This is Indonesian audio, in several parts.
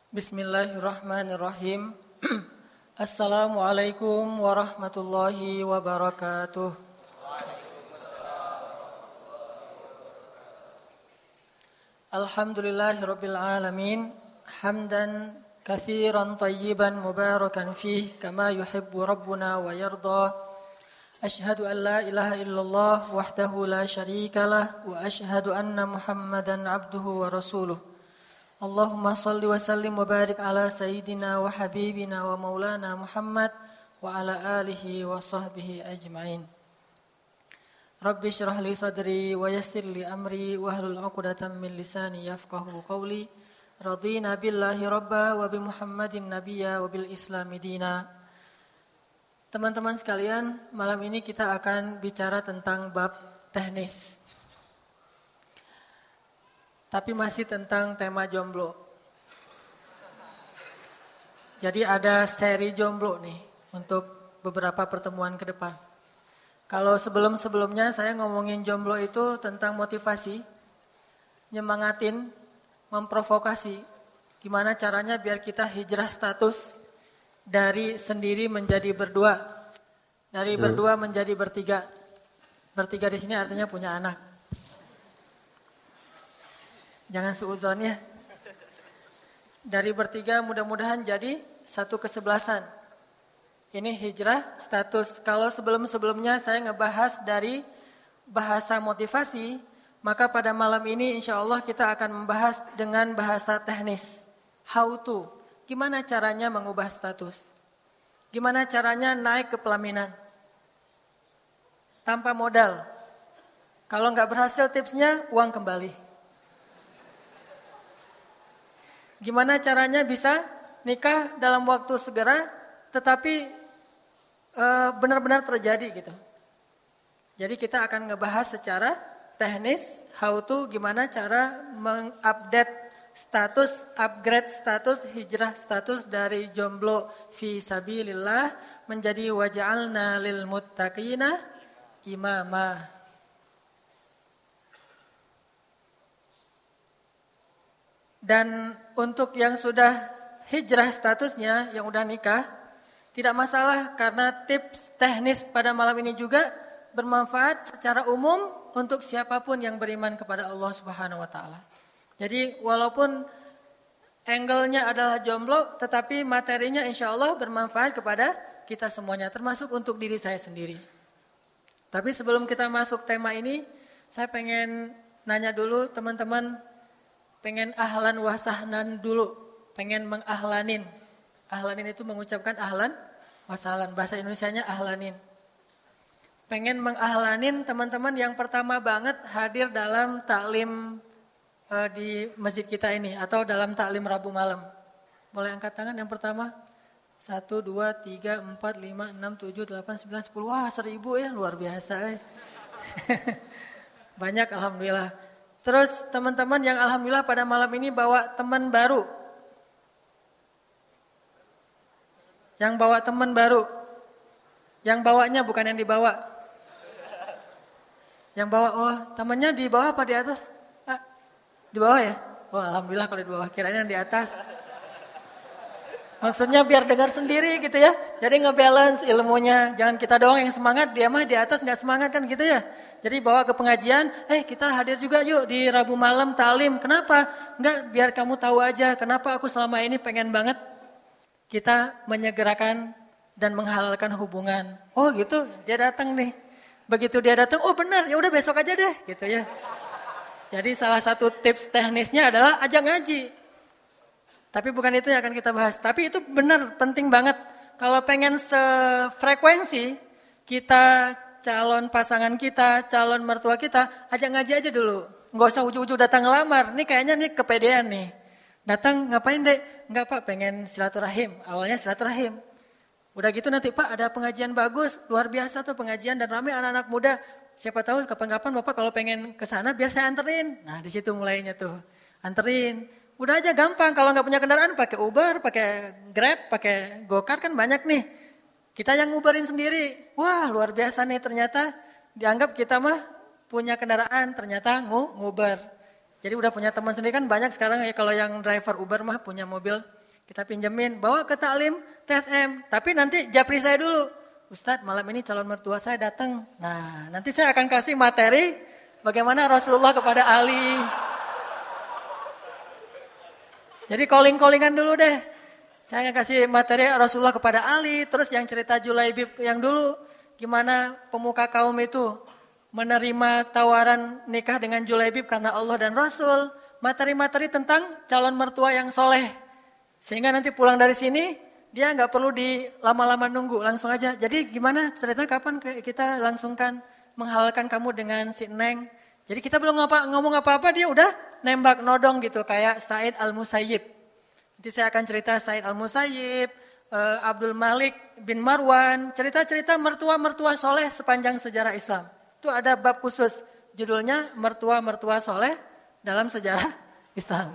Bismillahirrahmanirrahim. Assalamualaikum warahmatullahi wabarakatuh. Alhamdulillahirabbil alamin. Hamdan katsiran tayyiban mubarakan fih kama yuhibbu rabbuna wa yarda. Ashhadu an la ilaha illallah wahdahu la syarikalah wa ashhadu anna Muhammadan abduhu wa rasuluh. Allahumma salli wa sallim wa barik ala sayyidina wa habibina wa maulana Muhammad wa ala alihi wa sahbihi ajma'in. Rabbi syrah li sadri wa yassir li amri wa hlul 'uqdatam min lisani yafqahu qawli. Radina billahi rabba wa bi Muhammadin nabiyya wa bil islami dina. Teman-teman sekalian, malam ini kita akan bicara tentang bab teknis. Tapi masih tentang tema jomblo. Jadi ada seri jomblo nih untuk beberapa pertemuan ke depan. Kalau sebelum-sebelumnya saya ngomongin jomblo itu tentang motivasi, nyemangatin, memprovokasi. Gimana caranya biar kita hijrah status dari sendiri menjadi berdua. Dari berdua menjadi bertiga. Bertiga di sini artinya punya anak. Jangan suudzon ya. Dari bertiga mudah-mudahan jadi satu kesebelasan. Ini hijrah status. Kalau sebelum-sebelumnya saya ngebahas dari bahasa motivasi, maka pada malam ini insya Allah kita akan membahas dengan bahasa teknis. How to. Gimana caranya mengubah status? Gimana caranya naik ke pelaminan? Tanpa modal. Kalau nggak berhasil tipsnya uang kembali. Gimana caranya bisa nikah dalam waktu segera tetapi benar-benar terjadi gitu. Jadi kita akan ngebahas secara teknis how to gimana cara mengupdate status, upgrade status, hijrah status dari jomblo fi sabilillah menjadi waja'alna lil muttaqina imama. Dan untuk yang sudah hijrah statusnya, yang udah nikah, tidak masalah karena tips teknis pada malam ini juga bermanfaat secara umum untuk siapapun yang beriman kepada Allah Subhanahu wa taala. Jadi walaupun angle-nya adalah jomblo, tetapi materinya insya Allah bermanfaat kepada kita semuanya, termasuk untuk diri saya sendiri. Tapi sebelum kita masuk tema ini, saya pengen nanya dulu teman-teman, pengen ahlan wa sahlan dulu, pengen mengahlanin. Ahlanin itu mengucapkan ahlan wa sahlan, bahasa Indonesianya ahlanin. Pengen mengahlanin teman-teman yang pertama banget hadir dalam taklim di masjid kita ini atau dalam taklim Rabu malam. Boleh angkat tangan yang pertama? 1, 2, 3, 4, 5, 6, 7, 8, 9, 10. Wah 1000 ya, luar biasa. Banyak alhamdulillah. Terus teman-teman yang alhamdulillah pada malam ini bawa teman baru. Yang bawa teman baru. Yang bawanya bukan yang dibawa. Yang bawa, oh temannya di bawah apa di atas? Di bawah ya? Oh alhamdulillah kalau di bawah, kirain yang di atas. Maksudnya biar dengar sendiri gitu ya. Jadi ngebalance ilmunya. Jangan kita doang yang semangat, dia mah di atas gak semangat kan gitu ya. Jadi bawa ke pengajian, kita hadir juga yuk di Rabu malam talim. Kenapa? Enggak, biar kamu tahu aja kenapa aku selama ini pengen banget kita menyegerakan dan menghalalkan hubungan. Oh gitu, dia datang nih. Begitu dia datang, oh benar, ya udah besok aja deh gitu ya. Jadi salah satu tips teknisnya adalah ajak ngaji. Tapi bukan itu yang akan kita bahas. Tapi itu benar, penting banget. Kalau pengen sefrekuensi, kita calon pasangan kita, calon mertua kita, ajak ngaji aja dulu. Nggak usah ujuk-ujuk datang ngelamar. Nih kayaknya nih kepedean nih. Datang ngapain dek? Enggak pak, pengen silaturahim. Awalnya silaturahim. Udah gitu nanti pak ada pengajian bagus, luar biasa tuh pengajian dan ramai anak-anak muda. Siapa tahu kapan-kapan bapak kalau pengen ke sana biar saya anterin. Nah di situ mulainya tuh, anterin. Udah aja gampang, kalau nggak punya kendaraan pakai Uber, pakai Grab, pakai Gokar kan banyak nih. Kita yang nguberin sendiri. Wah luar biasa nih ternyata dianggap kita mah punya kendaraan, ternyata nguber. Jadi udah punya teman sendiri kan banyak sekarang ya kalau yang driver Uber mah punya mobil Kita pinjemin, bawa ke taklim TSM. Tapi nanti japri saya dulu. Ustadz, malam ini calon mertua saya datang. Nah, nanti saya akan kasih materi bagaimana Rasulullah kepada Ali. Jadi calling-callingan dulu deh. Saya akan kasih materi Rasulullah kepada Ali. Terus yang cerita Julaibib yang dulu. Gimana pemuka kaum itu menerima tawaran nikah dengan Julaibib karena Allah dan Rasul. Materi-materi tentang calon mertua yang soleh. Sehingga nanti pulang dari sini, dia nggak perlu lama-lama nunggu, langsung aja. Jadi gimana cerita kapan kita langsungkan menghalalkan kamu dengan si Neng. Jadi kita belum ngomong apa-apa, dia udah nembak nodong gitu, kayak Said Al-Musayyib. Nanti saya akan cerita Said Al-Musayyib, Abdul Malik bin Marwan, cerita-cerita mertua-mertua soleh sepanjang sejarah Islam. Itu ada bab khusus, judulnya mertua-mertua soleh dalam sejarah Islam.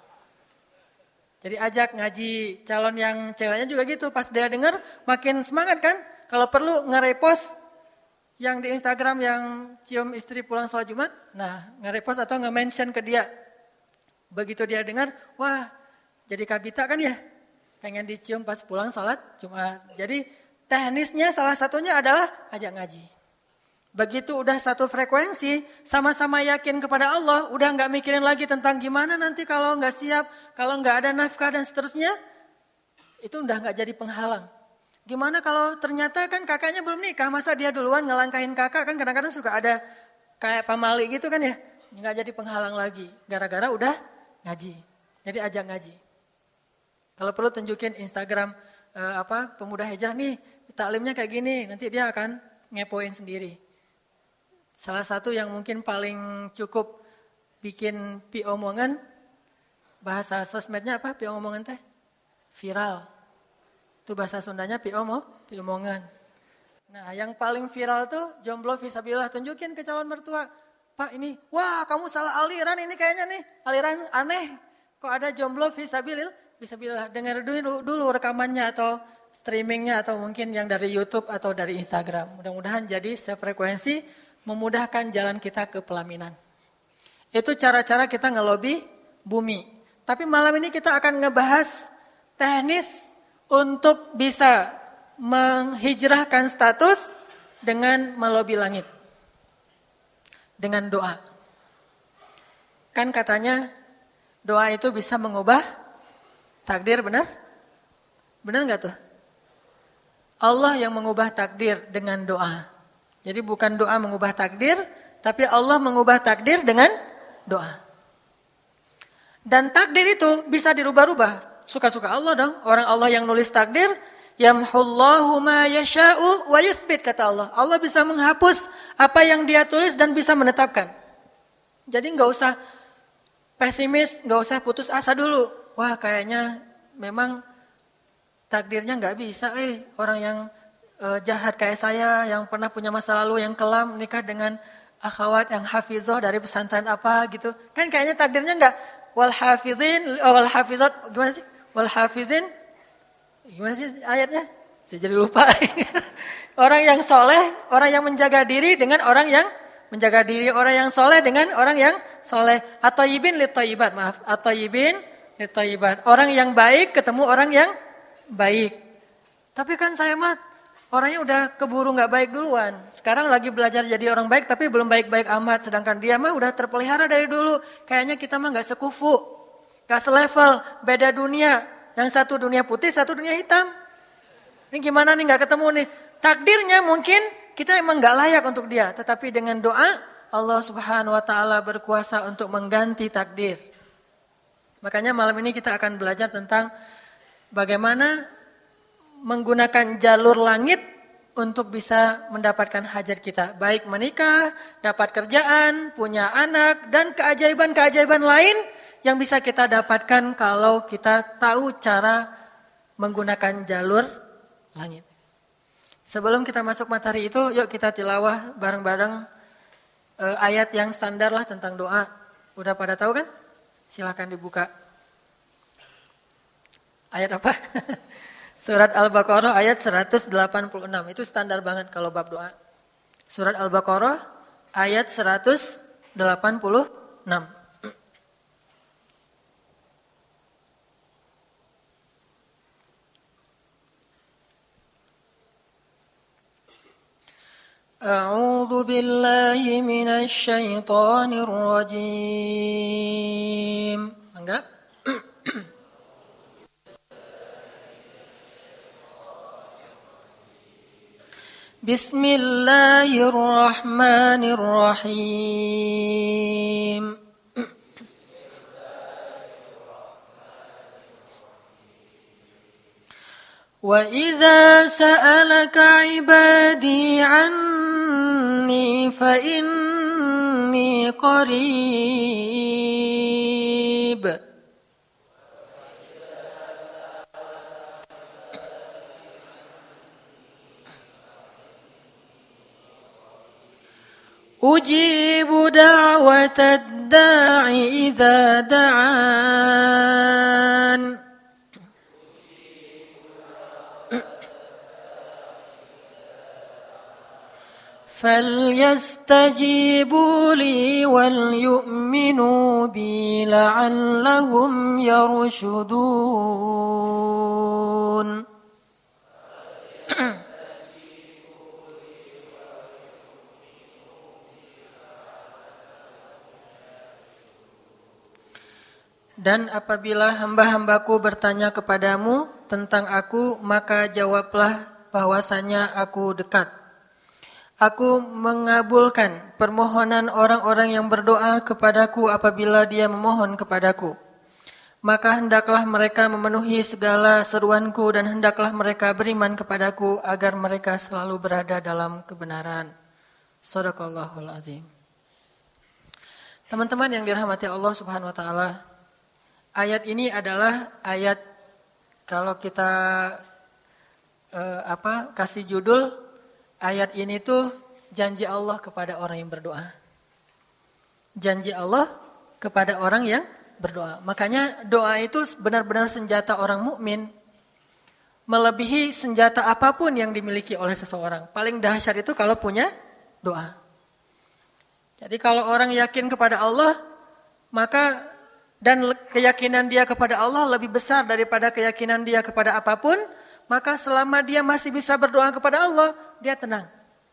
Jadi ajak ngaji calon yang ceweknya juga gitu. Pas dia dengar makin semangat kan. Kalau perlu nge-repost yang di Instagram yang cium istri pulang sholat Jumat. Nah nge-repost atau nge-mention ke dia. Begitu dia dengar, wah jadi kabita kan ya. Pengen dicium pas pulang sholat Jumat. Jadi teknisnya salah satunya adalah ajak ngaji. Begitu udah satu frekuensi, sama-sama yakin kepada Allah, udah nggak mikirin lagi tentang gimana nanti kalau nggak siap, kalau nggak ada nafkah dan seterusnya, itu udah nggak jadi penghalang. Gimana kalau ternyata kan kakaknya belum nikah, masa dia duluan ngelangkahin kakak, kan kadang-kadang suka ada kayak pamali gitu kan ya, nggak jadi penghalang lagi, gara-gara udah ngaji. Jadi ajak ngaji. Kalau perlu tunjukin Instagram pemuda hijrah nih, taklimnya kayak gini, nanti dia akan ngepoin sendiri. Salah satu yang mungkin paling cukup bikin pi omongan, bahasa sosmednya apa pi omongan teh? Viral. Itu bahasa Sundanya pi omongan. Nah yang paling viral tuh jomblo fisabilillah, tunjukin ke calon mertua. Pak ini, wah kamu salah aliran ini kayaknya nih, aliran aneh. Kok ada jomblo fisabilillah, dengar dulu rekamannya atau streamingnya atau mungkin yang dari YouTube atau dari Instagram. Mudah-mudahan jadi sefrekuensi, memudahkan jalan kita ke pelaminan. Itu cara-cara kita ngelobi bumi. Tapi malam ini kita akan ngebahas teknis untuk bisa menghijrahkan status dengan melobi langit. Dengan doa. Kan katanya doa itu bisa mengubah takdir, benar? Benar nggak tuh? Allah yang mengubah takdir dengan doa. Jadi bukan doa mengubah takdir, tapi Allah mengubah takdir dengan doa. Dan takdir itu bisa dirubah-rubah. Suka-suka Allah dong. Orang Allah yang nulis takdir, yamhullahu ma yasha'u wa yuthbit, kata Allah. Allah bisa menghapus apa yang dia tulis dan bisa menetapkan. Jadi nggak usah pesimis, nggak usah putus asa dulu. Wah kayaknya memang takdirnya nggak bisa. Orang yang jahat kayak saya, yang pernah punya masa lalu yang kelam, nikah dengan akhwat yang hafizoh dari pesantren apa gitu. Kan kayaknya takdirnya enggak. Wal hafizin, wal hafizat, gimana sih? Wal hafizin, gimana sih ayatnya? Saya jadi lupa. Orang yang soleh, orang yang menjaga diri dengan orang yang menjaga diri. Orang yang soleh dengan orang yang soleh. At-tayyibin lit-tayyibat, maaf. At-tayyibin lit-tayyibat. Orang yang baik ketemu orang yang baik. Tapi kan saya mah orangnya udah keburu gak baik duluan. Sekarang lagi belajar jadi orang baik tapi belum baik-baik amat. Sedangkan dia mah udah terpelihara dari dulu. Kayaknya kita mah gak sekufu. Gak selevel. Beda dunia. Yang satu dunia putih, satu dunia hitam. Ini gimana nih gak ketemu nih. Takdirnya mungkin kita emang gak layak untuk dia. Tetapi dengan doa Allah subhanahu wa ta'ala berkuasa untuk mengganti takdir. Makanya malam ini kita akan belajar tentang bagaimana menggunakan jalur langit untuk bisa mendapatkan hajat kita. Baik menikah, dapat kerjaan, punya anak, dan keajaiban-keajaiban lain yang bisa kita dapatkan kalau kita tahu cara menggunakan jalur langit. Sebelum kita masuk materi itu, yuk kita tilawah bareng-bareng ayat yang standar lah tentang doa. Udah pada tahu kan? Silakan dibuka. Ayat apa? Surat Al-Baqarah ayat 186. Itu standar banget kalau bab doa. Surat Al-Baqarah ayat 186. A'udzu billahi minasy syaithanir rajim. Enggak? Bismillahirrahmanirrahim. وَإِذَا سَأَلَكَ عِبَادِي عَنِّي فَإِنِّي قَرِيبٌ أُجِيبُ دَعْوَةَ الدَّاعِ إِذَا دَعَانِ فَلْيَسْتَجِيبُوا لِي وَلْيُؤْمِنُوا بِي لَعَلَّهُمْ يَرْشُدُونَ. Dan apabila hamba-hambaku bertanya kepadamu tentang aku, maka jawablah bahwasanya aku dekat. Aku mengabulkan permohonan orang-orang yang berdoa kepadaku apabila dia memohon kepadaku. Maka hendaklah mereka memenuhi segala seruanku dan hendaklah mereka beriman kepadaku agar mereka selalu berada dalam kebenaran. Shadaqallahul azim. Teman-teman yang dirahmati Allah Subhanahu wa taala, ayat ini adalah ayat kalau kita kasih judul ayat ini tuh janji Allah kepada orang yang berdoa. Janji Allah kepada orang yang berdoa. Makanya doa itu benar-benar senjata orang mukmin, melebihi senjata apapun yang dimiliki oleh seseorang. Paling dahsyat itu kalau punya doa. Jadi kalau orang yakin kepada Allah, maka dan keyakinan dia kepada Allah lebih besar daripada keyakinan dia kepada apapun, maka selama dia masih bisa berdoa kepada Allah, dia tenang.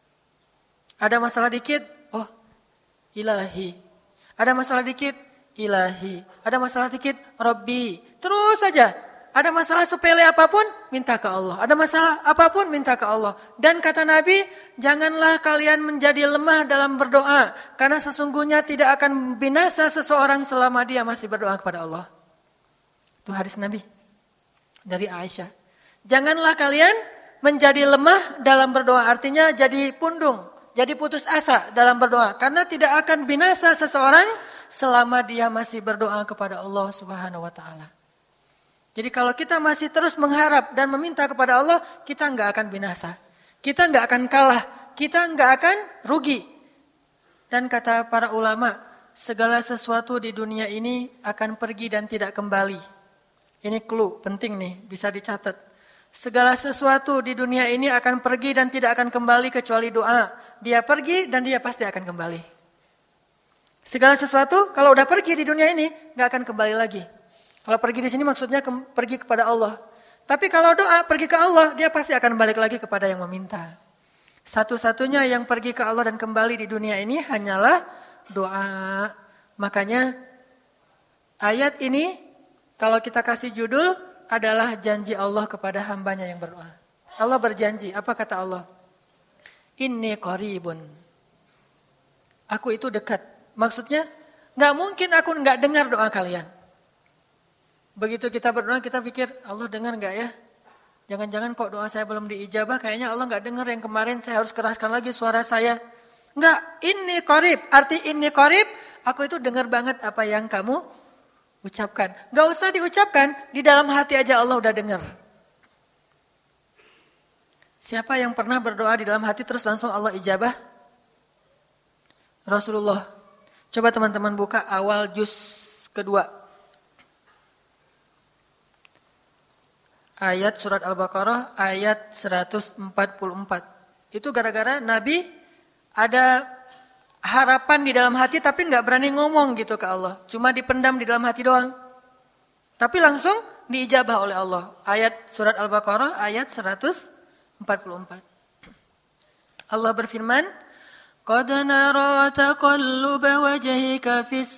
Ada masalah dikit, oh ilahi. Ada masalah dikit, ilahi. Ada masalah dikit, Rabbi. Terus saja. Ada masalah sepele apapun, minta ke Allah. Ada masalah apapun, minta ke Allah. Dan kata Nabi, janganlah kalian menjadi lemah dalam berdoa. Karena sesungguhnya tidak akan binasa seseorang selama dia masih berdoa kepada Allah. Itu hadis Nabi dari Aisyah. Janganlah kalian menjadi lemah dalam berdoa. Artinya jadi pundung, jadi putus asa dalam berdoa. Karena tidak akan binasa seseorang selama dia masih berdoa kepada Allah Subhanahu wa taala. Jadi kalau kita masih terus mengharap dan meminta kepada Allah, kita enggak akan binasa. Kita enggak akan kalah, kita enggak akan rugi. Dan kata para ulama, segala sesuatu di dunia ini akan pergi dan tidak kembali. Ini clue penting nih, bisa dicatat. Segala sesuatu di dunia ini akan pergi dan tidak akan kembali kecuali doa. Dia pergi dan dia pasti akan kembali. Segala sesuatu kalau udah pergi di dunia ini nggak akan kembali lagi. Kalau pergi di sini maksudnya pergi kepada Allah. Tapi kalau doa pergi ke Allah, dia pasti akan balik lagi kepada yang meminta. Satu-satunya yang pergi ke Allah dan kembali di dunia ini hanyalah doa. Makanya ayat ini kalau kita kasih judul adalah janji Allah kepada hambanya yang berdoa. Allah berjanji, apa kata Allah? Inni qaribun. Aku itu dekat. Maksudnya, gak mungkin aku gak dengar doa kalian. Begitu kita berdoa, kita pikir, Allah dengar gak ya? Jangan-jangan kok doa saya belum diijabah, kayaknya Allah gak dengar yang kemarin, saya harus keraskan lagi suara saya. Enggak, inni qarib. Arti inni qarib, aku itu dengar banget apa yang kamu ucapkan. Gak usah diucapkan, di dalam hati aja Allah udah dengar. Siapa yang pernah berdoa di dalam hati terus langsung Allah ijabah? Rasulullah. Coba teman-teman buka awal juz kedua. Ayat surat Al-Baqarah ayat 144. Itu gara-gara Nabi ada harapan di dalam hati tapi gak berani ngomong gitu ke Allah. Cuma dipendam di dalam hati doang. Tapi langsung diijabah oleh Allah. Ayat surat Al-Baqarah ayat 144. Allah berfirman, "Qad nara taqalluba wajhika fis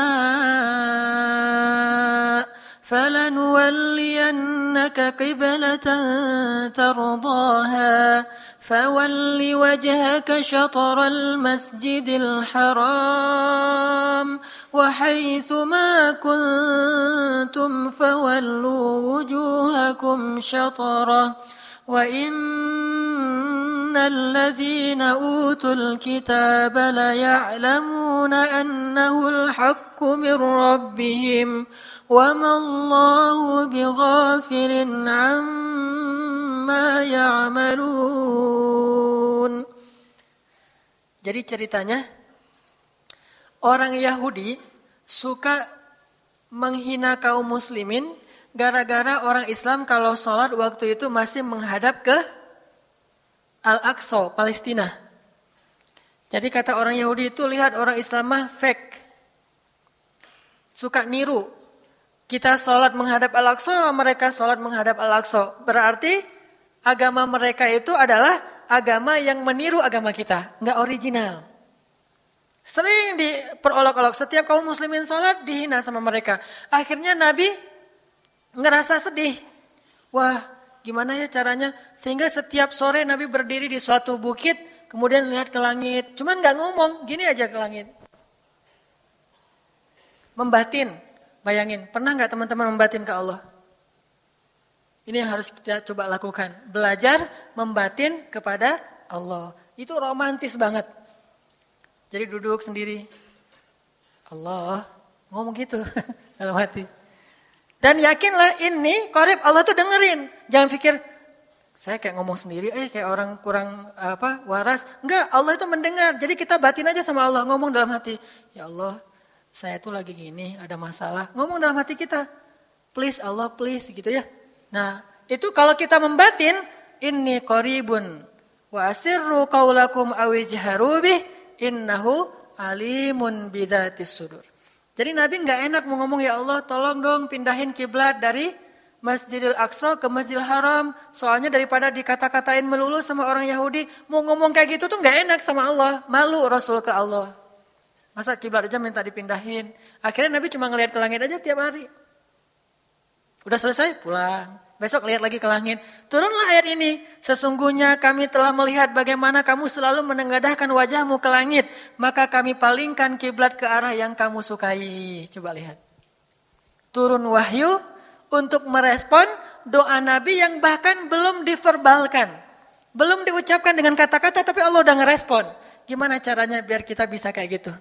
samaa, falanuwalliyannaka qiblatan tardaha, fawalli wajhaka syatral masjidil haram, wa haitsu ma kuntum fawallu wujuhakum syatrah, wa innal utul kitaba la ya'lamuna annahul haqqu min rabbihim wa mallahu bighafilin amma ya'malun." Jadi ceritanya orang Yahudi suka menghina kaum muslimin gara-gara orang Islam kalau sholat waktu itu masih menghadap ke Al-Aqsa, Palestina. Jadi kata orang Yahudi itu, lihat orang Islam mah fake. Suka niru. Kita sholat menghadap Al-Aqsa, mereka sholat menghadap Al-Aqsa. Berarti agama mereka itu adalah agama yang meniru agama kita. Nggak original. Sering diperolok-olok. Setiap kaum muslimin sholat dihina sama mereka. Akhirnya Nabi ngerasa sedih. Wah, gimana ya caranya? Sehingga setiap sore Nabi berdiri di suatu bukit, kemudian lihat ke langit. Cuman gak ngomong, gini aja ke langit. Membatin, bayangin. Pernah gak teman-teman membatin ke Allah? Ini yang harus kita coba lakukan. Belajar membatin kepada Allah. Itu romantis banget. Jadi duduk sendiri. Allah, ngomong gitu dalam hati. Dan yakinlah ini qorib Allah tuh dengerin. Jangan pikir saya kayak ngomong sendiri, kayak orang kurang waras. Enggak, Allah itu mendengar. Jadi kita batin aja sama Allah, ngomong dalam hati. Ya Allah, saya tuh lagi gini, ada masalah. Ngomong dalam hati kita. Please Allah, please gitu ya. Nah, itu kalau kita membatin, inni qoribun wa asirru qaulakum aw ijharu bih innahu alimun bidzatis sudur. Jadi Nabi nggak enak mau ngomong, ya Allah tolong dong pindahin kiblat dari Masjidil Aqsa ke Masjidil Haram. Soalnya daripada dikata-katain melulu sama orang Yahudi, mau ngomong kayak gitu tuh nggak enak sama Allah. Malu Rasul ke Allah. Masa kiblat aja minta dipindahin. Akhirnya Nabi cuma ngelihat ke langit aja tiap hari. Udah selesai pulang. Besok lihat lagi ke langit. Turunlah ayat ini. Sesungguhnya kami telah melihat bagaimana kamu selalu menengadahkan wajahmu ke langit. Maka kami palingkan kiblat ke arah yang kamu sukai. Coba lihat. Turun wahyu untuk merespon doa Nabi yang bahkan belum diverbalkan. Belum diucapkan dengan kata-kata tapi Allah udah ngerespon. Gimana caranya biar kita bisa kayak gitu?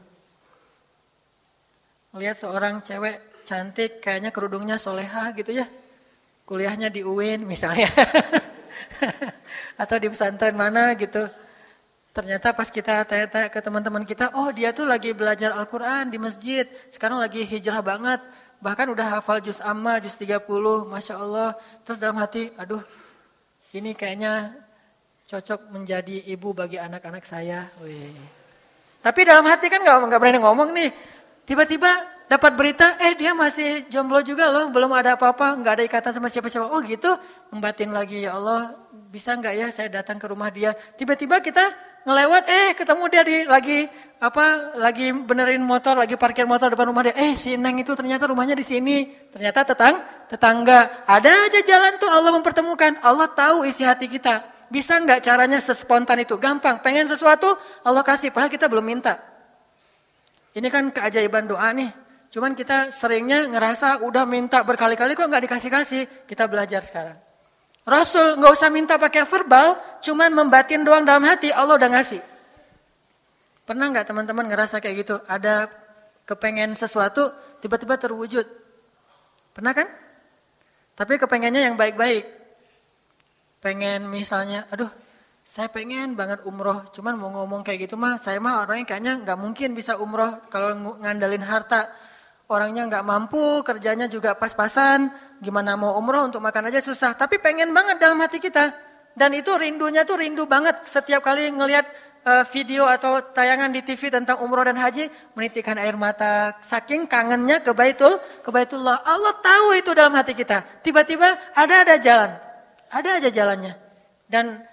Lihat seorang cewek cantik kayaknya kerudungnya solehah gitu ya. Kuliahnya di UIN misalnya. Atau di pesantren mana gitu. Ternyata pas kita tanya-tanya ke teman-teman kita, oh dia tuh lagi belajar Al-Quran di masjid. Sekarang lagi hijrah banget. Bahkan udah hafal juz amma, juz 30. Masya Allah. Terus dalam hati, aduh ini kayaknya cocok menjadi ibu bagi anak-anak saya. Wih. Tapi dalam hati kan gak berani ngomong nih. Tiba-tiba dapat berita, dia masih jomblo juga loh, belum ada apa-apa, nggak ada ikatan sama siapa-siapa. Oh gitu, membatin lagi, ya Allah, bisa nggak ya saya datang ke rumah dia? Tiba-tiba kita ngelewat, ketemu dia lagi benerin motor, lagi parkir motor depan rumah dia. Si Neng itu ternyata rumahnya di sini, ternyata tetangga. Ada aja jalan tuh Allah mempertemukan. Allah tahu isi hati kita. Bisa nggak caranya sespontan itu? Gampang. Pengen sesuatu, Allah kasih. Padahal kita belum minta. Ini kan keajaiban doa nih. Cuman kita seringnya ngerasa udah minta berkali-kali kok nggak dikasih-kasih. Kita belajar sekarang. Rasul nggak usah minta pakai verbal, cuman membatin doang dalam hati, Allah udah ngasih. Pernah nggak teman-teman ngerasa kayak gitu? Ada kepengen sesuatu, tiba-tiba terwujud. Pernah kan? Tapi kepengennya yang baik-baik. Pengen misalnya, saya pengen banget umroh, cuman mau ngomong kayak gitu mah, saya mah orangnya kayaknya nggak mungkin bisa umroh kalau ngandalin harta. Orangnya nggak mampu, kerjanya juga pas-pasan, gimana mau umroh untuk makan aja susah. Tapi pengen banget dalam hati kita. Dan itu rindunya tuh rindu banget. Setiap kali ngelihat video atau tayangan di TV tentang umroh dan haji, menitikkan air mata. Saking kangennya ke Baitullah. Allah tahu itu dalam hati kita. Tiba-tiba ada jalan. Ada aja jalannya. Dan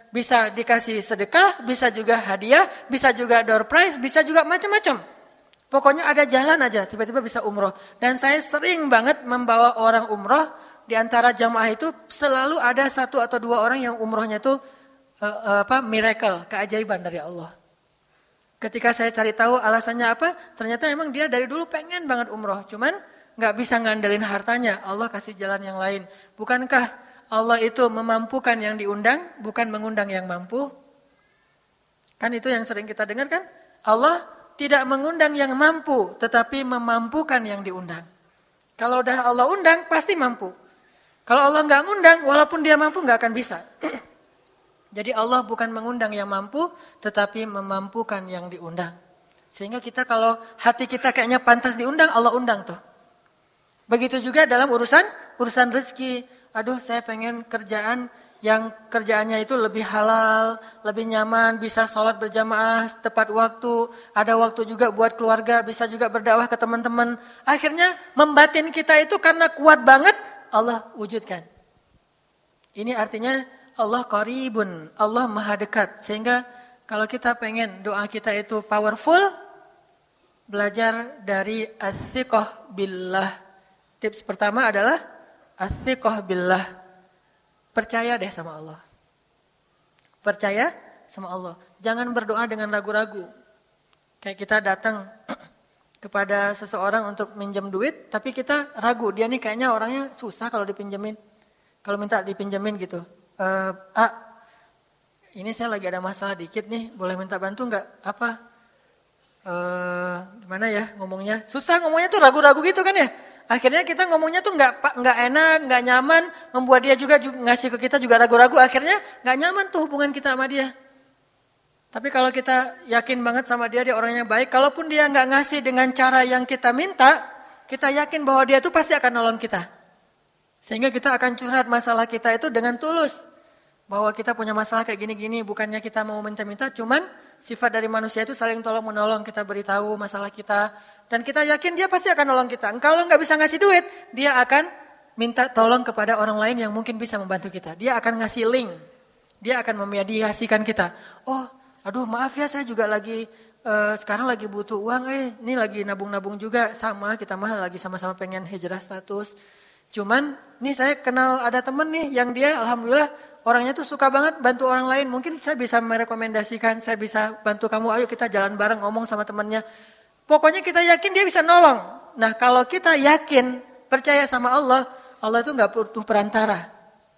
Bisa dikasih sedekah, bisa juga hadiah, bisa juga door prize, bisa juga macam-macam. Pokoknya ada jalan aja, tiba-tiba bisa umroh. Dan saya sering banget membawa orang umroh, di antara jamaah itu selalu ada 1 atau 2 orang yang umrohnya itu miracle, keajaiban dari Allah. Ketika saya cari tahu alasannya apa, ternyata emang dia dari dulu pengen banget umroh, cuman nggak bisa ngandelin hartanya, Allah kasih jalan yang lain. Bukankah Allah itu memampukan yang diundang, bukan mengundang yang mampu? Kan itu yang sering kita dengar kan? Allah tidak mengundang yang mampu, tetapi memampukan yang diundang. Kalau udah Allah undang, pasti mampu. Kalau Allah nggak ngundang, walaupun dia mampu nggak akan bisa. Jadi Allah bukan mengundang yang mampu, tetapi memampukan yang diundang. Sehingga kita kalau hati kita kayaknya pantas diundang, Allah undang tuh. Begitu juga dalam urusan rezeki. Aduh, saya pengen kerjaan yang kerjaannya itu lebih halal, lebih nyaman, bisa sholat berjamaah tepat waktu, ada waktu juga buat keluarga, bisa juga berdakwah ke teman-teman. Akhirnya membatin kita itu karena kuat banget, Allah wujudkan. Ini artinya Allah qaribun, Allah maha dekat. Sehingga kalau kita pengen doa kita itu powerful, belajar dari as-siqah billah. Tips pertama adalah as-siqah billah. Percaya deh sama Allah. Percaya sama Allah. Jangan berdoa dengan ragu-ragu. Kayak kita datang kepada seseorang untuk minjem duit, tapi kita ragu. Dia nih kayaknya orangnya susah kalau dipinjemin. Kalau minta dipinjemin gitu. Ini saya lagi ada masalah dikit nih, boleh minta bantu nggak? Gimana ya ngomongnya? Susah ngomongnya tuh ragu-ragu gitu kan ya. Akhirnya kita ngomongnya tuh nggak enak, nggak nyaman, membuat dia juga ngasih ke kita juga ragu-ragu. Akhirnya nggak nyaman tuh hubungan kita sama dia. Tapi kalau kita yakin banget sama dia orangnya baik, kalaupun dia nggak ngasih dengan cara yang kita minta, kita yakin bahwa dia tuh pasti akan nolong kita. Sehingga kita akan curhat masalah kita itu dengan tulus. Bahwa kita punya masalah kayak gini-gini, bukannya kita mau minta-minta, cuman sifat dari manusia itu saling tolong-menolong, kita beritahu masalah kita. Dan kita yakin dia pasti akan nolong kita. Kalau nggak bisa ngasih duit, dia akan minta tolong kepada orang lain yang mungkin bisa membantu kita. Dia akan ngasih link, dia akan memediasikan kita. Oh, aduh maaf ya saya juga lagi, sekarang lagi butuh uang, ini lagi nabung-nabung juga, sama kita mah lagi sama-sama pengen hijrah status. Cuman nih saya kenal ada temen nih yang dia alhamdulillah orangnya tuh suka banget bantu orang lain. Mungkin saya bisa merekomendasikan, saya bisa bantu kamu, ayo kita jalan bareng ngomong sama temennya. Pokoknya kita yakin dia bisa nolong. Nah kalau kita yakin, percaya sama Allah, Allah itu gak butuh perantara.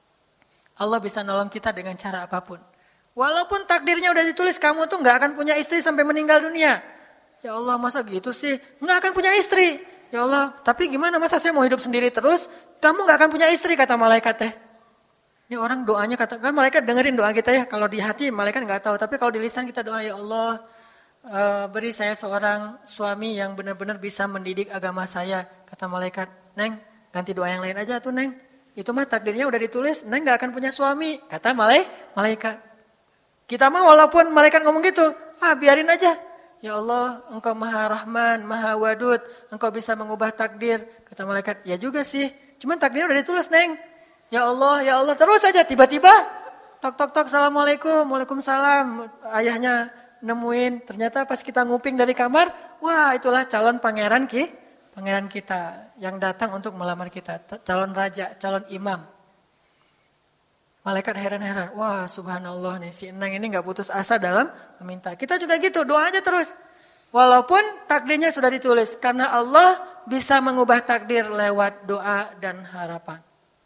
Allah bisa nolong kita dengan cara apapun. Walaupun takdirnya udah ditulis, kamu tuh gak akan punya istri sampai meninggal dunia. Ya Allah masa gitu sih, gak akan punya istri. Ya Allah, tapi gimana masa saya mau hidup sendiri terus, kamu gak akan punya istri kata malaikat teh. Ini orang doanya kata, kan malaikat dengerin doa kita ya, kalau di hati malaikat gak tahu, tapi kalau di lisan kita doa, ya Allah, beri saya seorang suami yang benar-benar bisa mendidik agama saya. Kata malaikat, Neng, ganti doa yang lain aja tuh Neng. Itu mah takdirnya udah ditulis, Neng gak akan punya suami. Kata malaikat. Kita mah walaupun malaikat ngomong gitu, biarin aja. Ya Allah, Engkau Maha Rahman, Maha Wadud, Engkau bisa mengubah takdir. Kata malaikat, ya juga sih, cuman takdirnya udah ditulis Neng. Ya Allah, terus aja tiba-tiba, tok, Assalamualaikum, Waalaikumsalam. Ayahnya nemuin, ternyata pas kita nguping dari kamar, wah itulah calon pangeran kita yang datang untuk melamar kita, calon raja, calon imam. Malaikat heran-heran, wah subhanallah nih si Enang ini gak putus asa dalam meminta. Kita juga gitu, doa aja terus. Walaupun takdirnya sudah ditulis, karena Allah bisa mengubah takdir lewat doa dan harapan.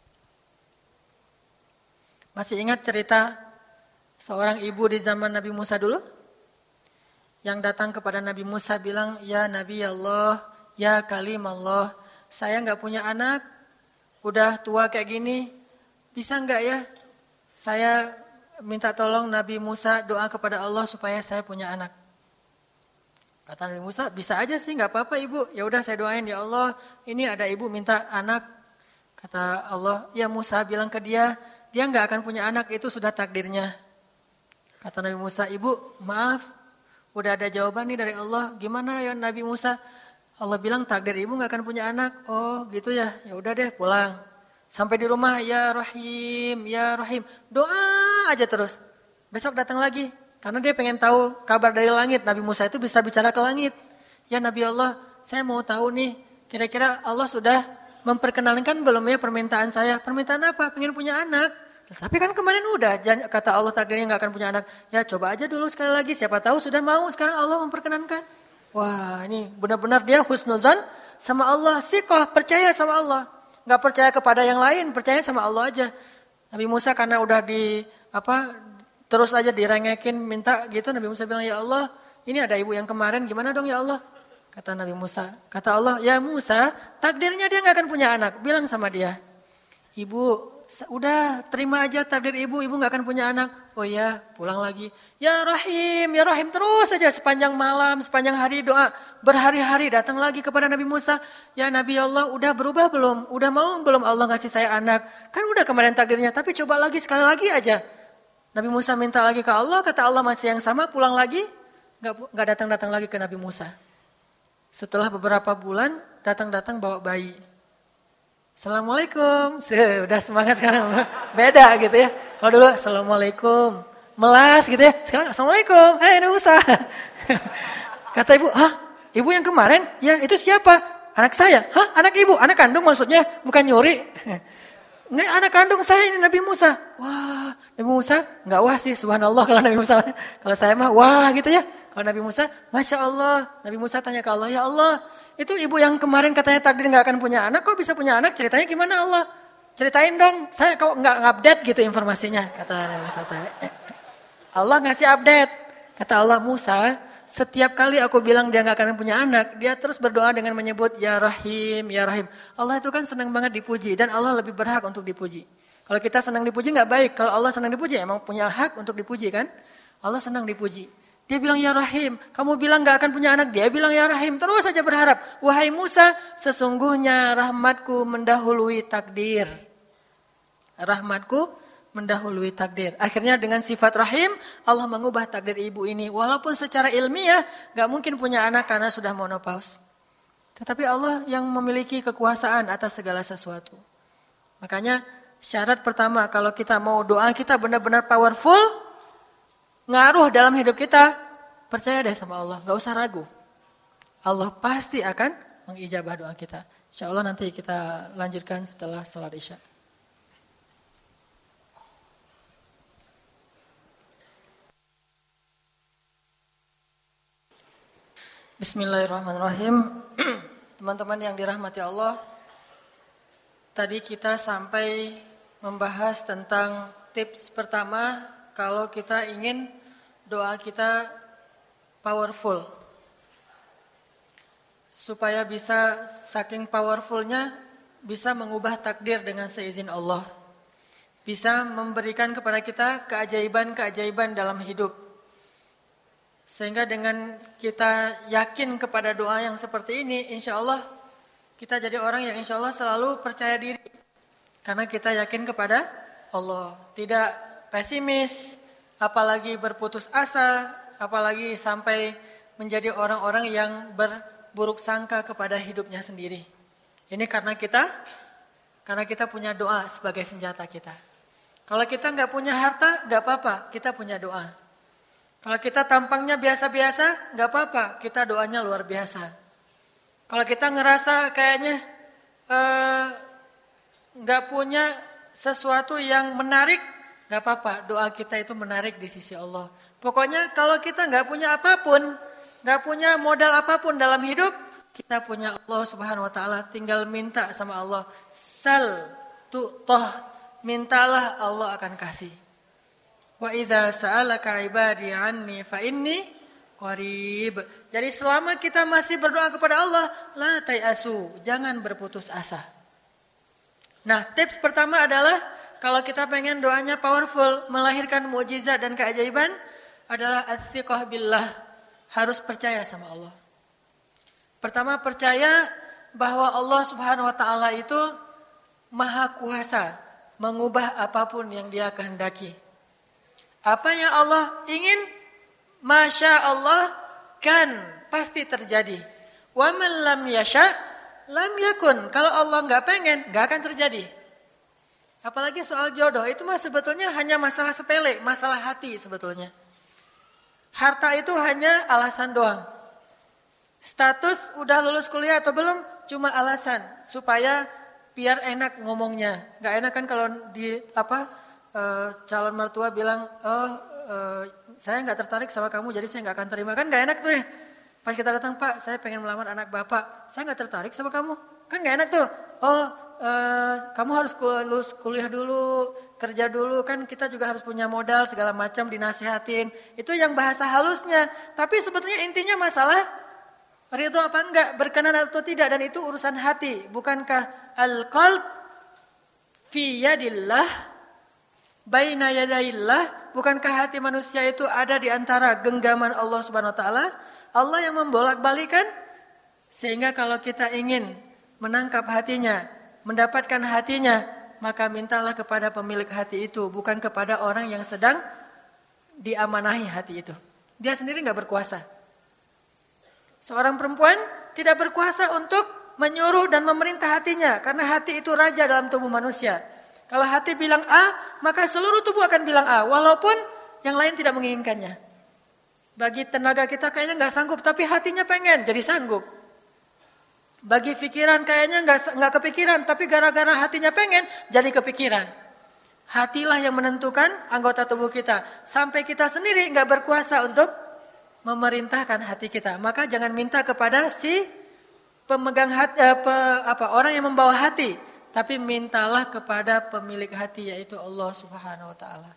Masih ingat cerita seorang ibu di zaman Nabi Musa dulu? Yang datang kepada Nabi Musa bilang, ya Nabi Allah, ya Kalim Allah, saya gak punya anak, udah tua kayak gini, bisa gak ya? Saya minta tolong Nabi Musa doa kepada Allah supaya saya punya anak. Kata Nabi Musa, bisa aja sih, gak apa-apa ibu. Ya udah saya doain, ya Allah, ini ada ibu minta anak. Kata Allah, ya Musa bilang ke dia gak akan punya anak, itu sudah takdirnya. Kata Nabi Musa, ibu maaf, udah ada jawaban nih dari Allah. Gimana ya Nabi Musa? Allah bilang takdir ibu gak akan punya anak. Oh gitu ya, ya udah deh pulang. Sampai di rumah, ya Rahim, doa aja terus. Besok datang lagi. Karena dia pengen tahu kabar dari langit. Nabi Musa itu bisa bicara ke langit. Ya Nabi Allah, saya mau tahu nih, kira-kira Allah sudah memperkenalkan belum ya permintaan saya? Permintaan apa? Pengen punya anak. Tapi kan kemarin udah, kata Allah takdirnya gak akan punya anak. Ya coba aja dulu sekali lagi, siapa tahu sudah mau, sekarang Allah memperkenankan. Wah ini benar-benar dia husnuzan sama Allah. Siqah, percaya sama Allah. Gak percaya kepada yang lain, percaya sama Allah aja. Nabi Musa karena udah terus aja direngekin minta gitu. Nabi Musa bilang, ya Allah ini ada ibu yang kemarin, gimana dong ya Allah? Kata Nabi Musa, kata Allah, ya Musa takdirnya dia gak akan punya anak. Bilang sama dia, ibu udah terima aja takdir ibu gak akan punya anak. Oh ya pulang lagi, ya Rahim terus aja sepanjang malam, sepanjang hari doa. Berhari-hari datang lagi kepada Nabi Musa, ya Nabi Allah udah berubah belum? Udah mau belum Allah ngasih saya anak? Kan udah kemarin takdirnya, tapi coba lagi sekali lagi aja. Nabi Musa minta lagi ke Allah, kata Allah masih yang sama, pulang lagi, gak datang-datang lagi ke Nabi Musa. Setelah beberapa bulan, datang-datang bawa bayi. Assalamualaikum, udah semangat sekarang, beda gitu ya. Kalau dulu, Assalamualaikum, melas gitu ya. Sekarang, Assalamualaikum, Nabi Musa. Kata ibu, ibu yang kemarin? Ya itu siapa? Anak saya. Anak ibu? Anak kandung maksudnya, bukan nyuri. Nggak, anak kandung saya ini Nabi Musa. Wah, Nabi Musa nggak wah sih, subhanallah kalau Nabi Musa. Kalau saya mah wah gitu ya. Kalau Nabi Musa, Masya Allah. Nabi Musa tanya ke Allah, ya Allah, itu ibu yang kemarin katanya takdir nggak akan punya anak, kok bisa punya anak? Ceritanya gimana Allah? Ceritain dong, saya kok nggak update gitu informasinya, kata Nabi Musa. Allah ngasih update. Kata Allah, Musa, setiap kali aku bilang dia nggak akan punya anak, dia terus berdoa dengan menyebut Ya Rahim, Ya Rahim. Allah itu kan senang banget dipuji dan Allah lebih berhak untuk dipuji. Kalau kita senang dipuji nggak baik, kalau Allah senang dipuji emang punya hak untuk dipuji kan? Allah senang dipuji. Dia bilang Ya Rahim, kamu bilang gak akan punya anak, dia bilang Ya Rahim, terus saja berharap. Wahai Musa, sesungguhnya rahmatku mendahului takdir. Rahmatku mendahului takdir. Akhirnya dengan sifat Rahim, Allah mengubah takdir ibu ini. Walaupun secara ilmiah gak mungkin punya anak karena sudah menopause. Tetapi Allah yang memiliki kekuasaan atas segala sesuatu. Makanya syarat pertama kalau kita mau doa kita benar-benar powerful, ngaruh dalam hidup kita, percaya deh sama Allah, gak usah ragu. Allah pasti akan mengijabah doa kita. Insya Allah nanti kita lanjutkan setelah sholat Isya. Bismillahirrahmanirrahim. Teman-teman yang dirahmati Allah, tadi kita sampai membahas tentang tips pertama kalau kita ingin doa kita powerful. Supaya bisa saking powerfulnya bisa mengubah takdir dengan seizin Allah. Bisa memberikan kepada kita keajaiban-keajaiban dalam hidup. Sehingga dengan kita yakin kepada doa yang seperti ini, insya Allah kita jadi orang yang insya Allah selalu percaya diri. Karena kita yakin kepada Allah. Tidak pesimis, apalagi berputus asa, apalagi sampai menjadi orang-orang yang berburuk sangka kepada hidupnya sendiri. Ini karena kita punya doa sebagai senjata kita. Kalau kita nggak punya harta, nggak apa-apa, kita punya doa. Kalau kita tampangnya biasa-biasa, nggak apa-apa, kita doanya luar biasa. Kalau kita ngerasa kayaknya nggak punya sesuatu yang menarik, gak apa-apa, doa kita itu menarik di sisi Allah. Pokoknya kalau kita gak punya apapun, gak punya modal apapun dalam hidup, kita punya Allah Subhanahu Wa Taala. Tinggal minta sama Allah. Sal tu'toh, mintalah Allah akan kasih. Wa idza sa'alaka ibadi anni fa inni qarib. Jadi selama kita masih berdoa kepada Allah, la tayasu, jangan berputus asa. Nah, tips pertama adalah kalau kita pengen doanya powerful, melahirkan mukjizat dan keajaiban, adalah ats-tsiqah billah, harus percaya sama Allah. Pertama, percaya bahwa Allah Subhanahu wa taala itu Maha Kuasa, mengubah apapun yang Dia kehendaki. Apa yang Allah ingin, masya Allah kan pasti terjadi. Wa man lam yasha lam yakun. Kalau Allah enggak pengen, enggak akan terjadi. Apalagi soal jodoh, itu mah sebetulnya hanya masalah sepele, masalah hati sebetulnya. Harta itu hanya alasan doang. Status udah lulus kuliah atau belum, cuma alasan supaya biar enak ngomongnya. Gak enak kan kalau calon mertua bilang, saya gak tertarik sama kamu jadi saya gak akan terima. Kan gak enak tuh ya. Pas kita datang, Pak, saya pengen melamar anak Bapak, saya gak tertarik sama kamu. Kan gak enak tuh. Kamu harus lulus kuliah dulu, kerja dulu, kan kita juga harus punya modal segala macam, dinasihatin. Itu yang bahasa halusnya. Tapi sebetulnya intinya masalah ridho apa enggak, berkenan atau tidak, dan itu urusan hati. Bukankah al-qalb fi yadillah baina yadayillah, bukankah hati manusia itu ada di antara genggaman Allah Subhanahu wa taala? Allah yang membolak-balikan, sehingga kalau kita ingin menangkap hatinya, mendapatkan hatinya, maka mintalah kepada pemilik hati itu, bukan kepada orang yang sedang diamanahi hati itu. Dia sendiri enggak berkuasa. Seorang perempuan tidak berkuasa untuk menyuruh dan memerintah hatinya, karena hati itu raja dalam tubuh manusia. Kalau hati bilang A, maka seluruh tubuh akan bilang A, walaupun yang lain tidak menginginkannya. Bagi tenaga kita kayaknya nggak sanggup, tapi hatinya pengen, jadi sanggup. Bagi pikiran kayaknya nggak kepikiran, tapi gara-gara hatinya pengen, jadi kepikiran. Hatilah yang menentukan anggota tubuh kita, sampai kita sendiri nggak berkuasa untuk memerintahkan hati kita. Maka jangan minta kepada si pemegang hati, orang yang membawa hati, tapi mintalah kepada pemilik hati, yaitu Allah Subhanahu wa taala.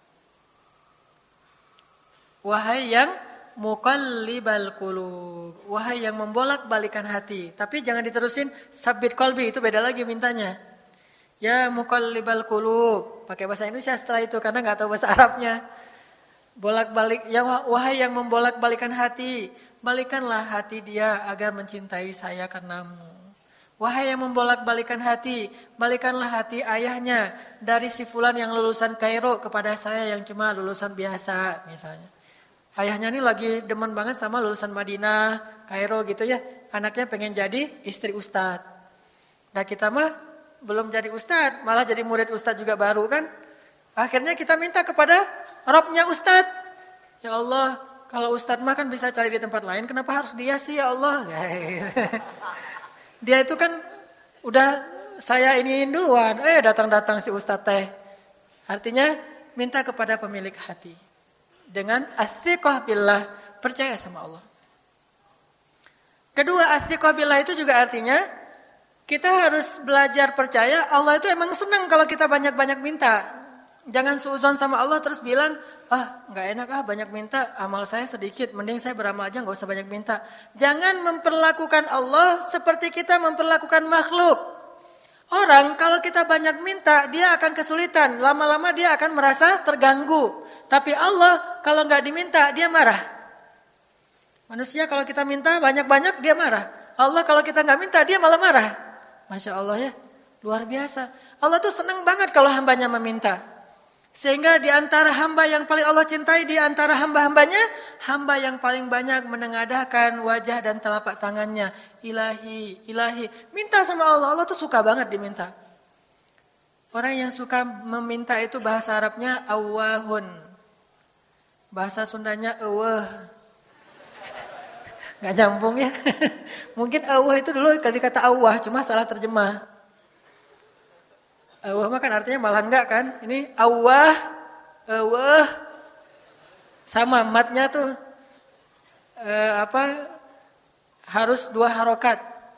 Wahai yang muqallibal qulub, wahai yang membolak-balikan hati. Tapi jangan diterusin sabit qalbi, itu beda lagi mintanya. Ya muqallibal qulub, pakai bahasa Indonesia setelah itu karena enggak tahu bahasa Arabnya. Bolak-balik, ya wahai yang membolak-balikan hati, balikanlah hati dia agar mencintai saya karenamu. Wahai yang membolak-balikan hati, balikanlah hati ayahnya dari si fulan yang lulusan Kairo kepada saya yang cuma lulusan biasa misalnya. Ayahnya ini lagi demen banget sama lulusan Madinah, Kairo gitu ya. Anaknya pengen jadi istri ustadz. Nah kita mah belum jadi ustadz, malah jadi murid ustadz juga baru kan. Akhirnya kita minta kepada Robnya ustadz. Ya Allah, kalau ustadz mah kan bisa cari di tempat lain, kenapa harus dia sih ya Allah? Dia itu kan udah saya iniin duluan, datang-datang si ustadz teh. Artinya minta kepada pemilik hati. Dengan athiqah billah, percaya sama Allah. Kedua, athiqah billah itu juga artinya kita harus belajar percaya Allah itu emang senang kalau kita banyak-banyak minta. Jangan suudzon sama Allah terus bilang, nggak enak banyak minta, amal saya sedikit, mending saya beramal aja nggak usah banyak minta. Jangan memperlakukan Allah seperti kita memperlakukan makhluk. Orang kalau kita banyak minta, dia akan kesulitan, lama-lama dia akan merasa terganggu. Tapi Allah kalau nggak diminta, dia marah. Manusia kalau kita minta banyak-banyak, dia marah. Allah kalau kita nggak minta, dia malah marah. Masya Allah ya, luar biasa. Allah tuh senang banget kalau hambanya meminta. Sehingga di antara hamba yang paling Allah cintai, di antara hamba-hambanya, hamba yang paling banyak menengadahkan wajah dan telapak tangannya. Ilahi, ilahi. Minta sama Allah, Allah tuh suka banget diminta. Orang yang suka meminta itu bahasa Arabnya awahun. Bahasa Sundanya awah. Gak nyambung ya. Mungkin awah itu dulu kali kata awah, cuma salah terjemah. Awah mah kan artinya malah enggak kan. Ini awah, sama matnya tuh harus 2 harokat.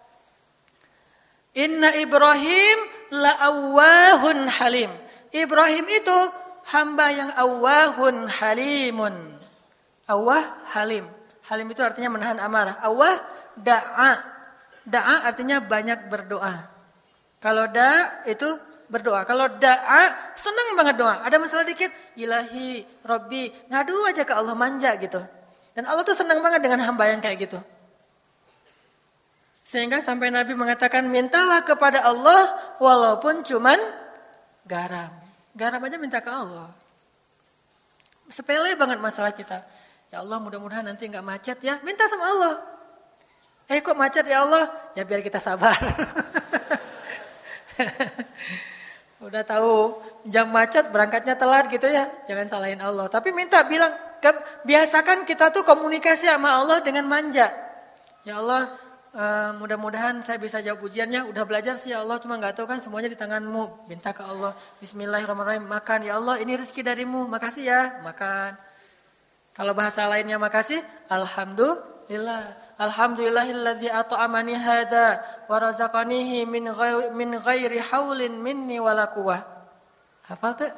Inna Ibrahim la awahun halim. Ibrahim itu hamba yang awahun halimun. Awah halim. Halim itu artinya menahan amarah. Awah da'a. Da'a artinya banyak berdoa. Kalau da itu berdoa. Kalau da'a, senang banget doa. Ada masalah dikit, ilahi, Rabbi, ngadu aja ke Allah, manja gitu. Dan Allah tuh senang banget dengan hamba yang kayak gitu. Sehingga sampai Nabi mengatakan, mintalah kepada Allah walaupun cuman garam. Garam aja minta ke Allah. Sepele banget masalah kita. Ya Allah mudah-mudahan nanti gak macet ya, minta sama Allah. Kok macet ya Allah? Ya biar kita sabar. Udah tahu jam macet berangkatnya telat gitu ya. Jangan salahin Allah. Tapi minta bilang, biasakan kita tuh komunikasi sama Allah dengan manja. Ya Allah, mudah-mudahan saya bisa jawab ujiannya. Udah belajar sih ya Allah, cuma nggak tahu kan semuanya di tanganmu. Minta ke Allah, Bismillahirrahmanirrahim, makan ya Allah, ini rezeki darimu, makasih ya, makan. Kalau bahasa lainnya makasih, alhamdulillah. Alhamdulillahilladzi at'amani hadza wa razaqanihi min ghairi haulin minni wala quwwah. Hafal tuh?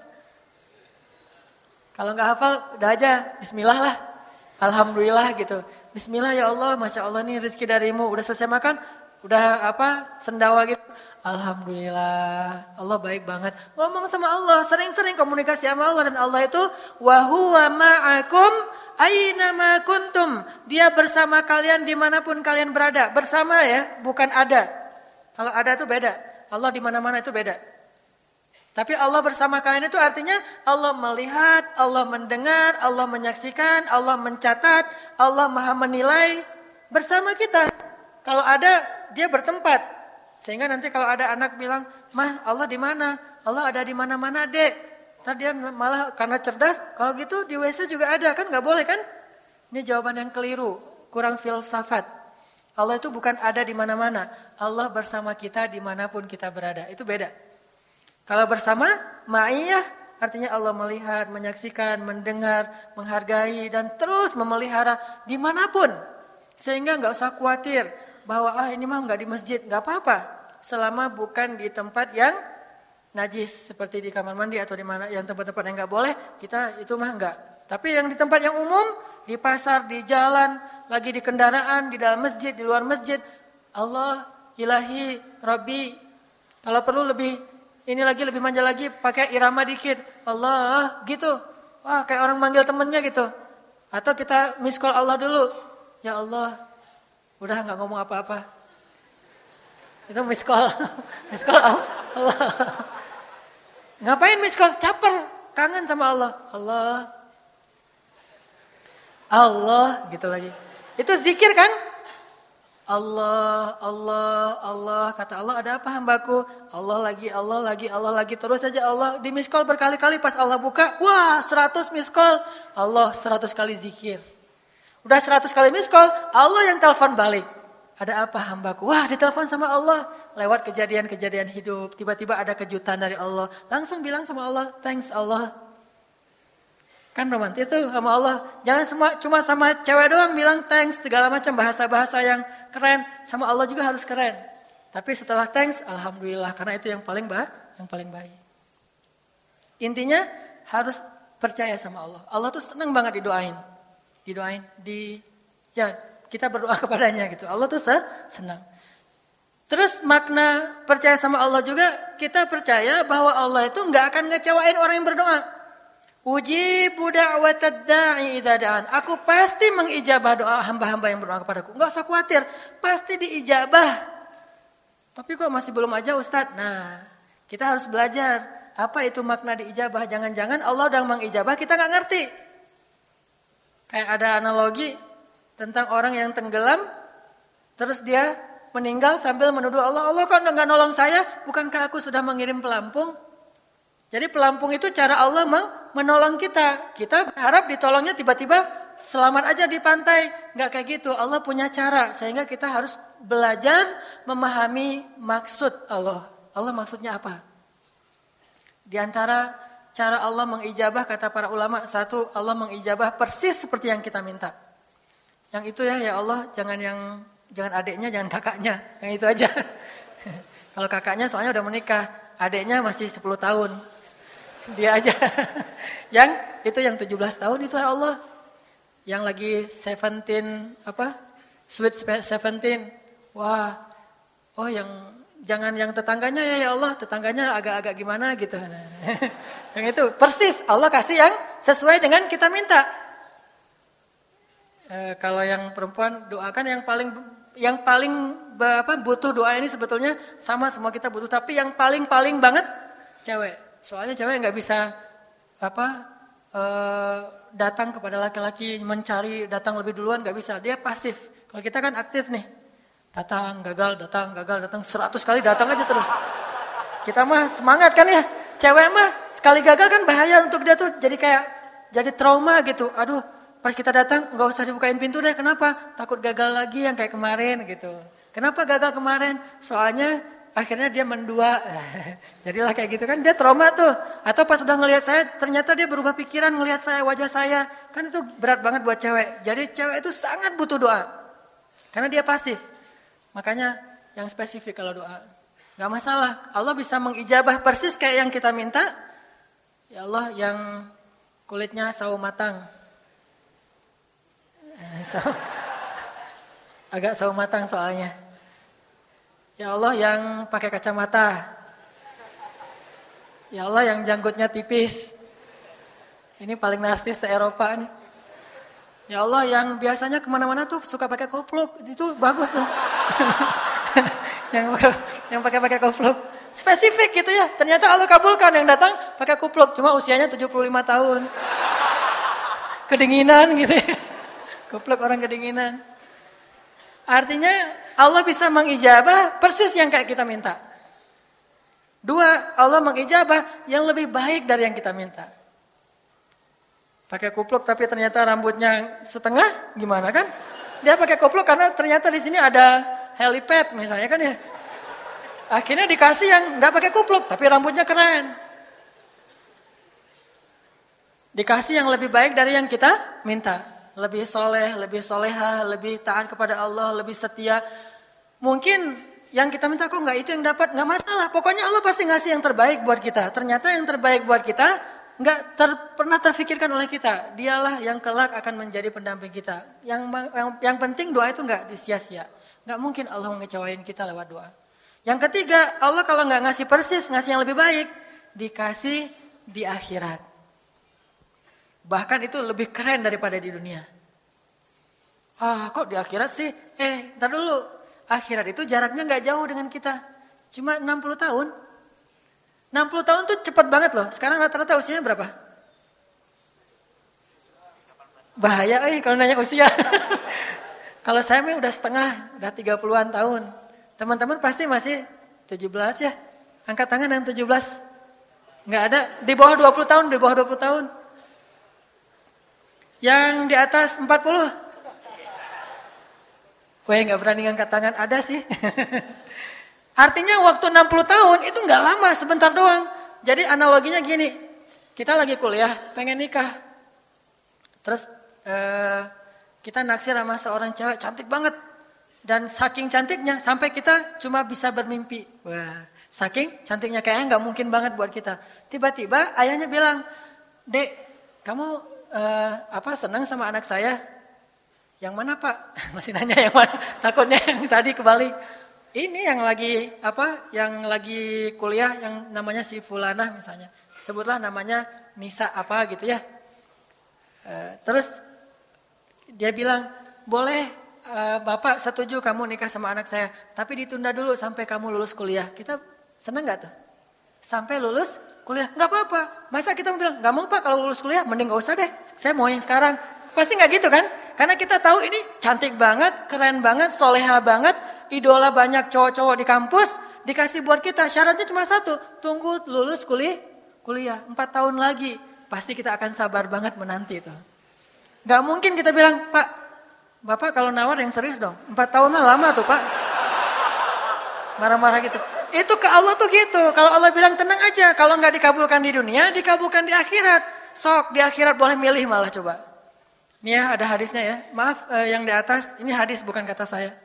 Kalau enggak hafal udah aja bismillah lah. Alhamdulillah gitu. Bismillah ya Allah, Masya Allah ini rezeki darimu. Udah selesai makan, udah sendawa gitu. Alhamdulillah, Allah baik banget. Ngomong sama Allah, sering-sering komunikasi sama Allah. Dan Allah itu, wa huwa ma'akum aina ma kuntum. Dia bersama kalian dimanapun kalian berada. Bersama ya, bukan ada. Kalau ada itu beda. Allah di mana-mana itu beda. Tapi Allah bersama kalian itu artinya Allah melihat, Allah mendengar, Allah menyaksikan, Allah mencatat, Allah maha menilai bersama kita. Kalau ada, dia bertempat. Sehingga nanti kalau ada anak bilang, "Mah, Allah di mana?" Allah ada di mana-mana, Dek. Ntar dia malah karena cerdas, kalau gitu di WC juga ada, kan nggak boleh kan? Ini jawaban yang keliru, kurang filsafat. Allah itu bukan ada di mana-mana. Allah bersama kita dimanapun kita berada. Itu beda. Kalau bersama, ma'iyah artinya Allah melihat, menyaksikan, mendengar, menghargai, dan terus memelihara dimanapun. Sehingga nggak usah khawatir bahwa ini mah nggak di masjid, nggak apa-apa. Selama bukan di tempat yang najis seperti di kamar mandi atau di mana yang tempat-tempat yang nggak boleh, kita itu mah nggak. Tapi yang di tempat yang umum, di pasar, di jalan, lagi di kendaraan, di dalam masjid, di luar masjid, Allah, Ilahi, Rabbi. Kalau perlu lebih manja lagi, pakai irama dikit. Allah, gitu. Wah, kayak orang manggil temennya gitu. Atau kita miss call Allah dulu. Ya Allah, udah nggak ngomong apa-apa. Itu miss call. Miss call Allah. Ngapain miss call? Caper. Kangen sama Allah. Allah gitu lagi. Itu zikir kan? Allah, Allah, Allah. Kata Allah, ada apa hambaku? Allah lagi. Terus saja Allah di miss call berkali-kali. Pas Allah buka, wah 100 miss call. Allah 100 kali zikir. Udah 100 kali miss call, Allah yang telepon balik. Ada apa hambaku? Wah, ditelepon sama Allah. Lewat kejadian-kejadian hidup. Tiba-tiba ada kejutan dari Allah. Langsung bilang sama Allah, thanks Allah. Kan romantis tuh sama Allah. Jangan cuma sama cewek doang bilang thanks. Segala macam bahasa-bahasa yang keren. Sama Allah juga harus keren. Tapi setelah thanks, alhamdulillah. Karena itu yang paling baik. Intinya harus percaya sama Allah. Allah tuh senang banget didoain, kita berdoa kepadanya gitu. Allah tuh senang. Terus makna percaya sama Allah juga, kita percaya bahwa Allah itu nggak akan ngecewain orang yang berdoa. Ujibu da'watad da'i idza da'an. Aku pasti mengijabah doa hamba-hamba yang berdoa kepadaku. Enggak usah khawatir, pasti diijabah. Tapi kok masih belum aja Ustaz? Nah, kita harus belajar apa itu makna diijabah. Jangan-jangan Allah udah mengijabah, kita nggak ngerti. Kayak ada analogi tentang orang yang tenggelam, terus dia meninggal sambil menuduh Allah, Allah kok nggak nolong saya? Bukankah aku sudah mengirim pelampung? Jadi pelampung itu cara Allah menolong kita. Kita berharap ditolongnya tiba-tiba selamat aja di pantai. Nggak kayak gitu. Allah punya cara sehingga kita harus belajar memahami maksud Allah. Allah maksudnya apa? Di antara cara Allah mengijabah kata para ulama, satu, Allah mengijabah persis seperti yang kita minta. Yang itu ya Allah, jangan adiknya, jangan kakaknya. Yang itu aja. Kalau kakaknya soalnya udah menikah, adiknya masih 10 tahun. Dia aja. Yang 17 tahun itu ya Allah. Yang lagi 17 Sweet 17. Wah. Oh jangan yang tetangganya ya Allah, tetangganya agak-agak gimana gitu. Nah, yang itu persis Allah kasih yang sesuai dengan kita minta. Kalau yang perempuan doakan yang paling butuh doa ini sebetulnya sama semua kita butuh, tapi yang paling banget cewek. Soalnya cewek nggak bisa datang kepada laki-laki datang lebih duluan, nggak bisa. Dia pasif. Kalau kita kan aktif nih. Datang, gagal, 100 kali datang aja terus. Kita mah semangat kan ya. Cewek mah sekali gagal kan bahaya untuk dia tuh jadi trauma gitu. Aduh, pas kita datang nggak usah dibukain pintu deh. Kenapa? Takut gagal lagi yang kayak kemarin gitu. Kenapa gagal kemarin? Soalnya akhirnya dia mendua. Jadilah kayak gitu kan, dia trauma tuh. Atau pas udah ngelihat saya, ternyata dia berubah pikiran ngelihat saya, wajah saya. Kan itu berat banget buat cewek. Jadi cewek itu sangat butuh doa. Karena dia pasif. Makanya yang spesifik kalau doa. Gak masalah, Allah bisa mengijabah persis kayak yang kita minta. Ya Allah yang kulitnya sawo matang. Agak sawo matang soalnya. Ya Allah yang pakai kacamata. Ya Allah yang janggutnya tipis. Ini paling narsis se-Eropa nih. Ya Allah yang biasanya kemana-mana tuh suka pakai kopluk. Itu bagus tuh. yang pakai kupluk. Spesifik gitu ya. Ternyata Allah kabulkan yang datang pakai kupluk. Cuma usianya 75 tahun. Kedinginan gitu ya. Kupluk orang kedinginan. Artinya Allah bisa mengijabah persis yang kayak kita minta. Dua, Allah mengijabah yang lebih baik dari yang kita minta. Pakai kupluk tapi ternyata rambutnya setengah, gimana kan? Dia pakai kupluk karena ternyata di sini ada helipad misalnya kan ya. Akhirnya dikasih yang nggak pakai kupluk tapi rambutnya keren. Dikasih yang lebih baik dari yang kita minta. Lebih soleh, lebih soleha, lebih taat kepada Allah, lebih setia. Mungkin yang kita minta kok nggak itu yang dapat, nggak masalah. Pokoknya Allah pasti ngasih yang terbaik buat kita. Ternyata yang terbaik buat kita nggak pernah terfikirkan oleh kita. Dialah yang kelak akan menjadi pendamping kita. Yang penting doa itu nggak disia-sia. Nggak mungkin Allah mengecewain kita lewat doa. Yang ketiga, Allah kalau nggak ngasih persis, ngasih yang lebih baik, dikasih di akhirat. Bahkan itu lebih keren daripada di dunia. Kok di akhirat sih? Ntar dulu. Akhirat itu jaraknya nggak jauh dengan kita. Cuma 60 tahun. 60 tahun tuh cepat banget loh. Sekarang rata-rata usianya berapa? Bahaya kalau nanya usia. Kalau saya udah setengah, udah 30-an tahun. Teman-teman pasti masih 17 ya. Angkat tangan yang 17. Nggak ada. Di bawah 20 tahun, di bawah 20 tahun. Yang di atas 40. Nggak berani angkat tangan, ada sih. Artinya waktu 60 tahun itu nggak lama, sebentar doang. Jadi analoginya gini, kita lagi kuliah, pengen nikah. Terus kita naksir sama seorang cewek cantik banget. Dan saking cantiknya sampai kita cuma bisa bermimpi. Wah, saking cantiknya kayaknya nggak mungkin banget buat kita. Tiba-tiba ayahnya bilang, "Dek, kamu senang sama anak saya?" "Yang mana Pak?" Masih nanya yang mana? Takutnya yang tadi kebalik. Ini yang lagi kuliah yang namanya si Fulanah misalnya. Sebutlah namanya Nisa apa gitu ya. Terus dia bilang, "Boleh Bapak setuju kamu nikah sama anak saya. Tapi ditunda dulu sampai kamu lulus kuliah." Kita senang gak tuh? Sampai lulus kuliah, gak apa-apa. Masa kita bilang, gak mau Pak kalau lulus kuliah, mending gak usah deh. Saya mau yang sekarang. Pasti gak gitu kan? Karena kita tahu ini cantik banget, keren banget, soleha banget. Idola banyak cowok-cowok di kampus, dikasih buat kita. Syaratnya cuma satu, tunggu lulus kuliah. 4 tahun lagi. Pasti kita akan sabar banget menanti itu. Gak mungkin kita bilang, "Pak, Bapak kalau nawar yang serius dong. 4 tahun mah lama tuh Pak." Marah-marah gitu. Itu ke Allah tuh gitu. Kalau Allah bilang tenang aja. Kalau nggak dikabulkan di dunia, dikabulkan di akhirat. Sok di akhirat boleh milih malah coba. Ini ya ada hadisnya ya. Maaf yang di atas. Ini hadis bukan kata saya.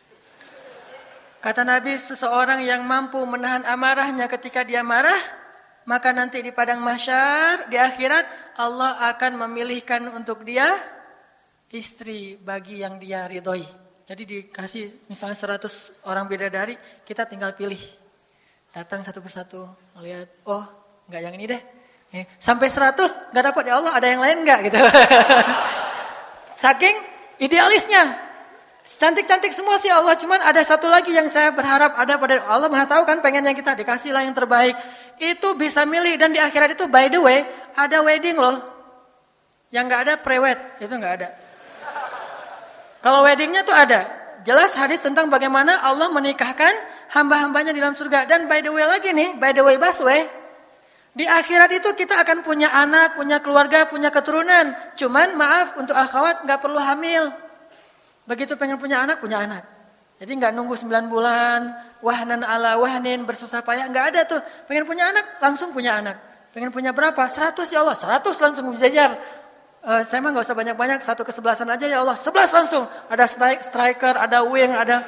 Kata Nabi, seseorang yang mampu menahan amarahnya ketika dia marah, maka nanti di padang mahsyar, di akhirat, Allah akan memilihkan untuk dia istri bagi yang dia ridhoi. Jadi dikasih misalnya 100 orang bidadari, kita tinggal pilih. Datang satu persatu, lihat, oh enggak yang ini deh. Sampai 100, enggak dapat ya Allah, ada yang lain enggak gitu. Saking idealisnya. Cantik-cantik semua sih Allah, cuman ada satu lagi yang saya berharap ada pada Allah. Maha tahu kan pengen yang kita dikasihlah yang terbaik. Itu bisa milih dan di akhirat itu by the way ada wedding loh. Yang enggak ada pre-wed, itu enggak ada. Kalau weddingnya tuh ada. Jelas hadis tentang bagaimana Allah menikahkan hamba-hambanya di dalam surga. Dan by the way lagi nih, by the way Baswe, di akhirat itu kita akan punya anak, punya keluarga, punya keturunan. Cuman maaf untuk akhwat gak perlu hamil. Begitu pengen punya anak, punya anak. Jadi gak nunggu 9 bulan, wahnan ala wahnin, bersusah payah. Gak ada tuh, pengen punya anak, langsung punya anak. Pengen punya berapa? 100 ya Allah, 100 langsung berjajar. Saya mah gak usah banyak-banyak, 1 ke 11-an aja ya Allah. 11 langsung, ada striker, ada wing, ada...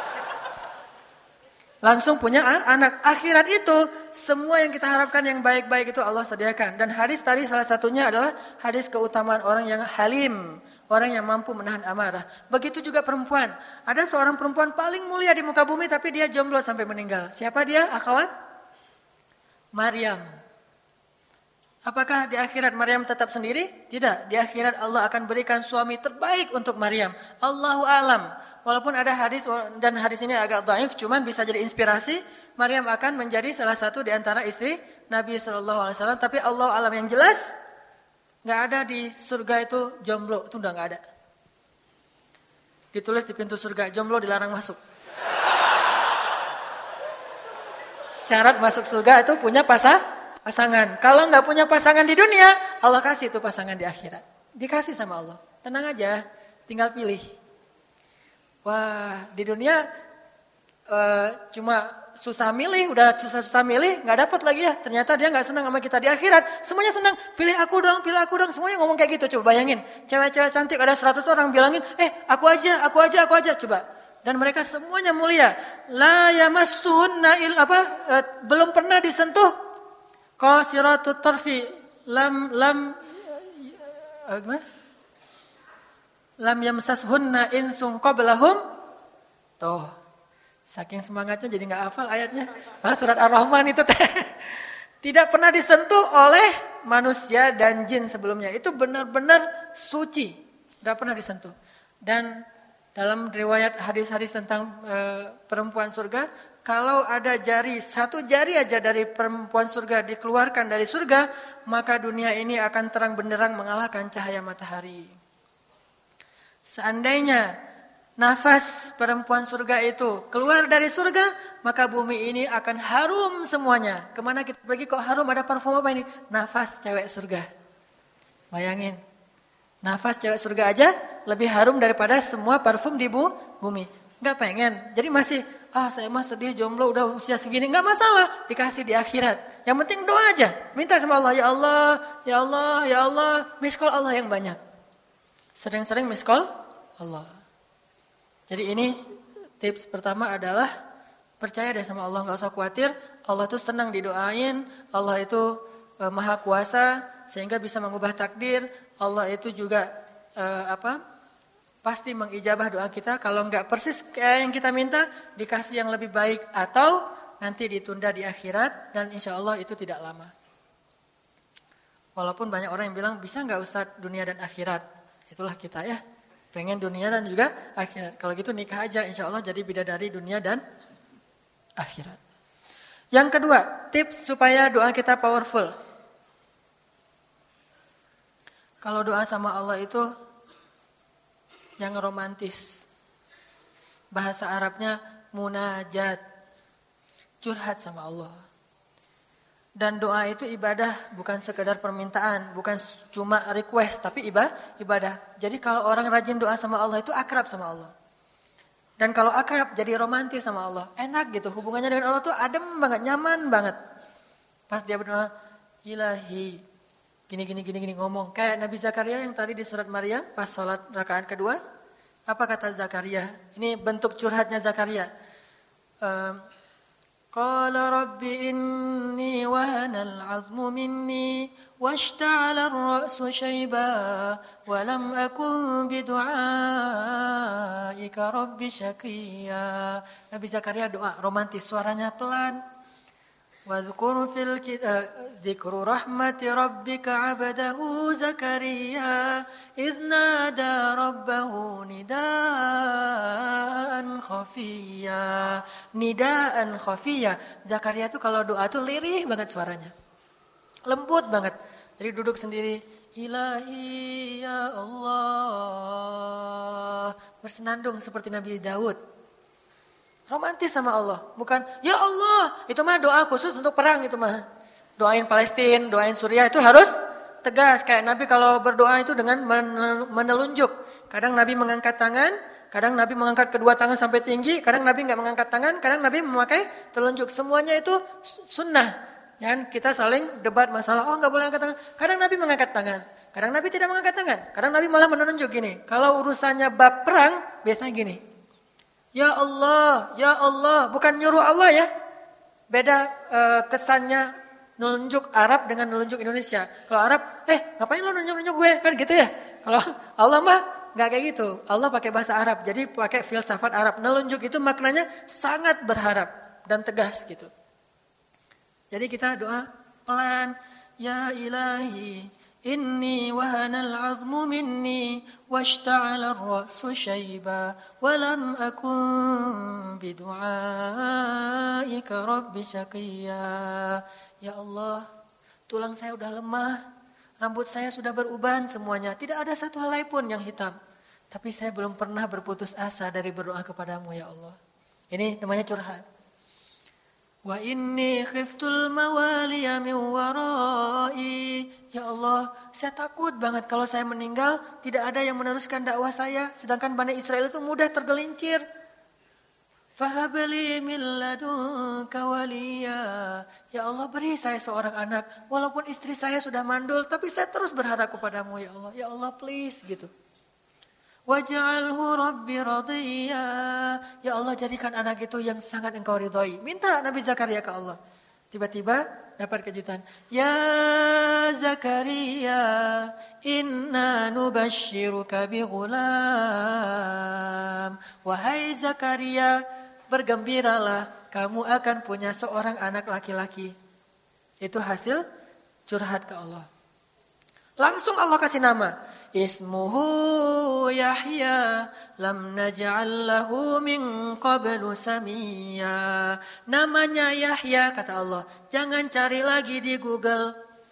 Langsung punya anak. Akhirat itu semua yang kita harapkan yang baik-baik itu Allah sediakan. Dan hadis tadi salah satunya adalah hadis keutamaan orang yang halim, orang yang mampu menahan amarah. Begitu juga perempuan. Ada seorang perempuan paling mulia di muka bumi tapi dia jomblo sampai meninggal. Siapa dia, akhwat? Maryam. Apakah di akhirat Maryam tetap sendiri? Tidak. Di akhirat Allah akan berikan suami terbaik untuk Maryam. Allahu alam. Walaupun ada hadis dan hadis ini agak dhaif, cuman bisa jadi inspirasi. Maryam akan menjadi salah satu di antara istri Nabi SAW. Tapi Allah alam yang jelas, nggak ada di surga itu jomblo, itu udah nggak ada. Ditulis di pintu surga, jomblo dilarang masuk. Syarat masuk surga itu punya pasangan. Kalau nggak punya pasangan di dunia, Allah kasih itu pasangan di akhirat. Dikasih sama Allah. Tenang aja, tinggal pilih. Wah, di dunia cuma susah milih, udah susah-susah milih, nggak dapat lagi ya. Ternyata dia nggak senang sama kita di akhirat. Semuanya senang, pilih aku dong. Semuanya ngomong kayak gitu. Coba bayangin, cewek-cewek cantik ada 100 orang bilangin, aku aja. Coba. Dan mereka semuanya mulia. La yamassuhunna belum pernah disentuh qasiratut tarfi gimana? Lam yamsashunna insun qablahum. Tuh. Saking semangatnya jadi enggak hafal ayatnya. Surat Ar-Rahman itu tidak pernah disentuh oleh manusia dan jin sebelumnya. Itu benar-benar suci. Enggak pernah disentuh. Dan dalam riwayat hadis-hadis tentang perempuan surga, kalau ada satu jari aja dari perempuan surga dikeluarkan dari surga, maka dunia ini akan terang benderang mengalahkan cahaya matahari. Seandainya nafas perempuan surga itu keluar dari surga, maka bumi ini akan harum semuanya. Kemana kita pergi kok harum, ada parfum apa ini? Nafas cewek surga. Bayangin, nafas cewek surga aja lebih harum daripada semua parfum di bumi. Gak pengen, jadi masih, saya mah sedih jomblo udah usia segini. Gak masalah, dikasih di akhirat. Yang penting doa aja, minta sama Allah, ya Allah, ya Allah, ya Allah. Miss call Allah yang banyak. Sering-sering miss call Allah. Jadi ini tips pertama adalah percaya deh sama Allah, gak usah khawatir. Allah itu senang didoain, Allah itu maha kuasa sehingga bisa mengubah takdir. Allah itu juga pasti mengijabah doa kita. Kalau gak persis kayak yang kita minta, dikasih yang lebih baik atau nanti ditunda di akhirat dan insya Allah itu tidak lama. Walaupun banyak orang yang bilang bisa gak Ustadz dunia dan akhirat. Itulah kita ya, pengen dunia dan juga akhirat. Kalau gitu nikah aja, insya Allah jadi bidadari dunia dan akhirat. Yang kedua, tips supaya doa kita powerful. Kalau doa sama Allah itu yang romantis. Bahasa Arabnya munajat, curhat sama Allah. Dan doa itu ibadah, bukan sekedar permintaan, bukan cuma request, tapi ibadah. Jadi kalau orang rajin doa sama Allah itu akrab sama Allah. Dan kalau akrab jadi romantis sama Allah, enak gitu. Hubungannya dengan Allah tuh adem banget, nyaman banget. Pas dia berdoa, ilahi, gini ngomong. Kayak Nabi Zakaria yang tadi di surat Maryam, pas sholat rakaat kedua, apa kata Zakaria? Ini bentuk curhatnya Zakaria. Qala rabbi inni wahanal azmu minni washta'ala ar-ra'su shayba wa lam akun bidu'aika rabbi syaqiyya. Nabi Zakaria doa romantis, suaranya pelan. Wadhkur fil dzikru rahmati rabbika 'abdahu Zakaria idz nada rabbahu nidaan khafiyya. Nidaan khafiyya. Zakaria itu kalau doa tuh lirih banget suaranya. Lembut banget. Jadi duduk sendiri, ilahi ya Allah. Bersenandung seperti Nabi Daud. Romantis sama Allah. Bukan, ya Allah, itu mah doa khusus untuk perang itu mah. Doain Palestina, doain Suriah itu harus tegas. Kayak Nabi kalau berdoa itu dengan menelunjuk. Kadang Nabi mengangkat tangan, kadang Nabi mengangkat kedua tangan sampai tinggi, kadang Nabi nggak mengangkat tangan, kadang Nabi memakai telunjuk. Semuanya itu sunnah. Jangan kita saling debat masalah, oh nggak boleh angkat tangan. Kadang Nabi mengangkat tangan, kadang Nabi tidak mengangkat tangan. Kadang Nabi malah menunjuk gini. Kalau urusannya bab perang, biasanya gini. Ya Allah, bukan nyuruh Allah ya. Beda kesannya nunjuk Arab dengan nunjuk Indonesia. Kalau Arab, ngapain lo nunjuk gue? Kan gitu ya. Kalau Allah mah nggak kayak gitu. Allah pakai bahasa Arab, jadi pakai filsafat Arab. Nunjuk itu maknanya sangat berharap dan tegas gitu. Jadi kita doa pelan. Ya ilahi, inni wahanal azmu minni washta'ala ar-ra'su shayba walam akun bidu'aika rabbi syaqiyya. Ya Allah, tulang saya udah lemah, rambut saya sudah beruban semuanya, tidak ada satu helai pun yang hitam. Tapi saya belum pernah berputus asa dari berdoa kepadamu ya Allah. Ini namanya curhat. Wa inni khiftul mawaliya min warai. Ya Allah, saya takut banget kalau saya meninggal tidak ada yang meneruskan dakwah saya, sedangkan Bani Israel itu mudah tergelincir. Fahabli min ladunka waliya. Ya Allah, beri saya seorang anak walaupun istri saya sudah mandul, tapi saya terus berharap kepadamu ya Allah. Ya Allah, please gitu. Waj'alhu rabbi radiyya. Ya Allah, jadikan anak itu yang sangat engkau ridhoi. Minta Nabi Zakaria ke Allah. Tiba-tiba dapat kejutan. Ya Zakaria, inna nubashiruka bi ghulam. Wahai Zakaria, bergembiralah, kamu akan punya seorang anak laki-laki. Itu hasil curhat ke Allah. Langsung Allah kasih nama. Ismuhu Yahya lam naj'al lahu min qablu samiyya. Namanya Yahya, kata Allah. Jangan cari lagi di Google.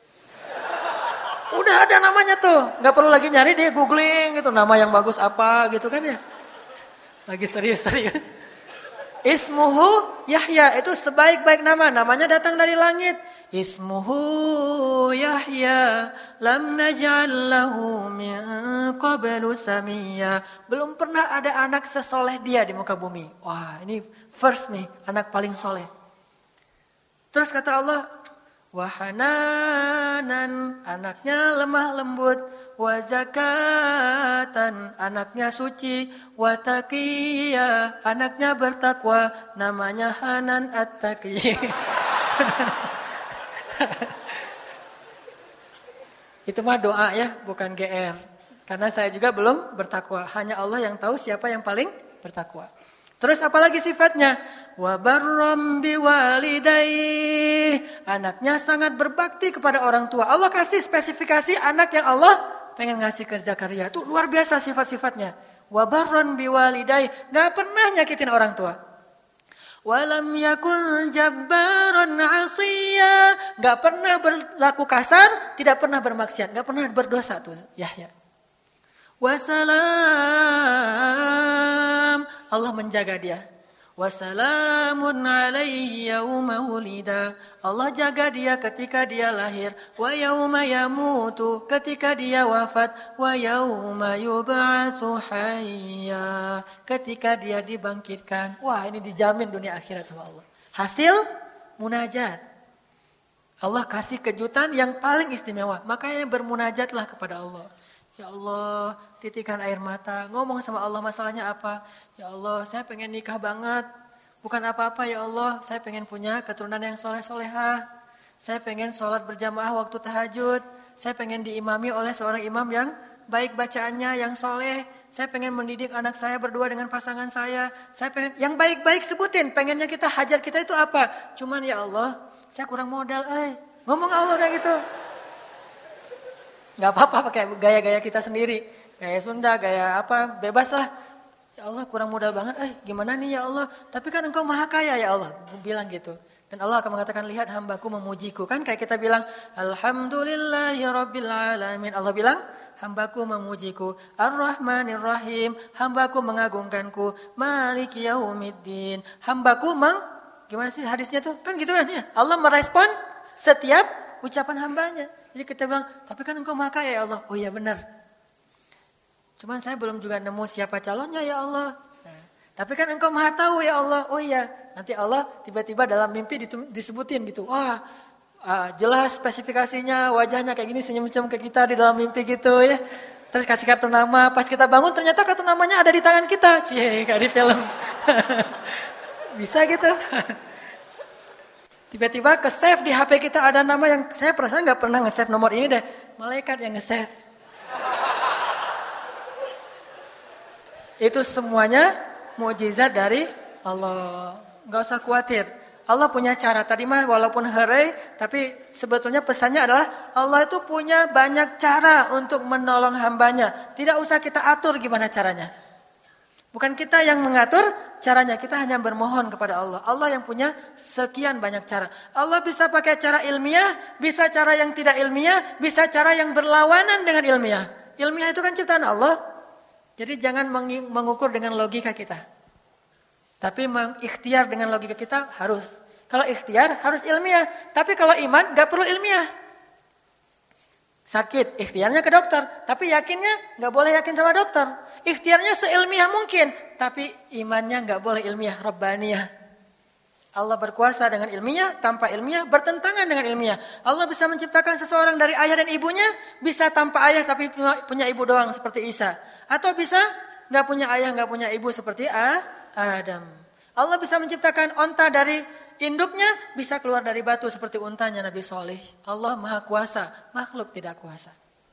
Udah ada namanya tuh, nggak perlu lagi nyari di googling gitu, nama yang bagus apa gitu kan ya. Lagi serius-serius. Ismuhu Yahya, itu sebaik-baik nama, namanya datang dari langit. Ismuhu Yahya lam naj'al lahu min qablu samiyya. Belum pernah ada anak sesoleh dia di muka bumi. Wah, ini first nih, anak paling soleh. Terus kata Allah, wahananan, anaknya lemah lembut, wa zakatan, anaknya suci, wa taqiyya, anaknya bertakwa, namanya Hanan At-Taqi. Itu mah doa ya, bukan GR. Karena saya juga belum bertakwa, hanya Allah yang tahu siapa yang paling bertakwa. Terus apalagi sifatnya? Wa barram biwalidayhi, anaknya sangat berbakti kepada orang tua. Allah kasih spesifikasi anak yang Allah pengen ngasih kerja karya. Itu luar biasa sifat-sifatnya. Wa barran biwalidayhi, enggak pernah nyakitin orang tua. Walam yakun jabbaran 'asiyya, enggak pernah berlaku kasar, tidak pernah bermaksiat, enggak pernah berdosa tuh Yahya. Wassalam, Allah menjaga dia. Wassalamun alaihi yauma wulida, Allah jaga dia ketika dia lahir. Wa yauma yamutu, ketika dia wafat. Wa yauma yub'atsu hayya, ketika dia dibangkitkan. Wah, ini dijamin dunia akhirat sama Allah. Hasil munajat. Allah kasih kejutan yang paling istimewa. Makanya bermunajatlah kepada Allah. Ya Allah, titikan air mata, ngomong sama Allah masalahnya apa. Ya Allah, saya pengen nikah banget. Bukan apa-apa ya Allah, saya pengen punya keturunan yang soleh-solehah. Saya pengen sholat berjamaah waktu tahajud. Saya pengen diimami oleh seorang imam yang baik bacaannya, yang soleh. Saya pengen mendidik anak saya berdua dengan pasangan saya. Saya pengen, yang baik-baik sebutin, pengennya kita, hajat kita itu apa. Cuman ya Allah, saya kurang modal. Ngomong Allah kayak gitu. Gak apa-apa pakai gaya-gaya kita sendiri. Gaya Sunda, gaya apa, bebas lah. Ya Allah, kurang modal banget. Gimana nih ya Allah? Tapi kan engkau maha kaya ya Allah. Bilang gitu. Dan Allah akan mengatakan, lihat hambaku memujiku. Kan kayak kita bilang, alhamdulillahi rabbil alamin. Allah bilang, hambaku memujiku. Ar-Rahmanir Rahim, hambaku mengagungkanku. Maliki Yaumiddin, hambaku gimana sih hadisnya tuh? Kan gitu kan ya. Allah merespon setiap ucapan hambanya. Jadi kita bilang, tapi kan engkau maha kaya ya Allah. Oh iya benar. Cuman saya belum juga nemu siapa calonnya ya Allah. Nah, tapi kan engkau maha tahu ya Allah. Oh iya. Nanti Allah tiba-tiba dalam mimpi disebutin gitu. Wah, jelas spesifikasinya, wajahnya kayak gini, senyum-senyum ke kita di dalam mimpi gitu ya. Terus kasih kartu nama, pas kita bangun ternyata kartu namanya ada di tangan kita. Cie, kayak di film. Bisa gitu. Tiba-tiba ke-save di HP kita ada nama yang saya perasaan gak pernah nge-save nomor ini deh. Malaikat yang nge-save. Itu semuanya mukjizat dari Allah. Gak usah khawatir. Allah punya cara, tadi mah walaupun herai, tapi sebetulnya pesannya adalah Allah itu punya banyak cara untuk menolong hambanya. Tidak usah kita atur gimana caranya. Bukan kita yang mengatur caranya, kita hanya bermohon kepada Allah. Allah yang punya sekian banyak cara. Allah bisa pakai cara ilmiah, bisa cara yang tidak ilmiah, bisa cara yang berlawanan dengan ilmiah. Ilmiah itu kan ciptaan Allah. Jadi jangan mengukur dengan logika kita. Tapi mengikhtiar dengan logika kita harus. Kalau ikhtiar harus ilmiah. Tapi kalau iman gak perlu ilmiah. Sakit, ikhtiarnya ke dokter. Tapi yakinnya gak boleh yakin sama dokter. Ikhtiarnya seilmiah mungkin. Tapi imannya gak boleh ilmiah, rabbaniyah. Allah berkuasa dengan ilmiah, tanpa ilmiah, bertentangan dengan ilmiah. Allah bisa menciptakan seseorang dari ayah dan ibunya. Bisa tanpa ayah tapi punya ibu doang seperti Isa. Atau bisa gak punya ayah, gak punya ibu seperti Adam. Allah bisa menciptakan onta dari induknya, bisa keluar dari batu seperti untanya Nabi Soleh. Allah maha kuasa, makhluk tidak kuasa.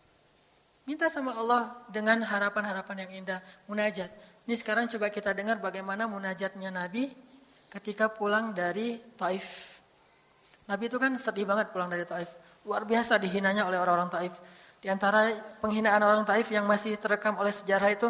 Minta sama Allah dengan harapan-harapan yang indah. Munajat. Ini sekarang coba kita dengar bagaimana munajatnya Nabi ketika pulang dari Taif. Nabi itu kan sedih banget pulang dari Taif. Luar biasa dihinanya oleh orang-orang Taif. Di antara penghinaan orang Taif yang masih terekam oleh sejarah itu,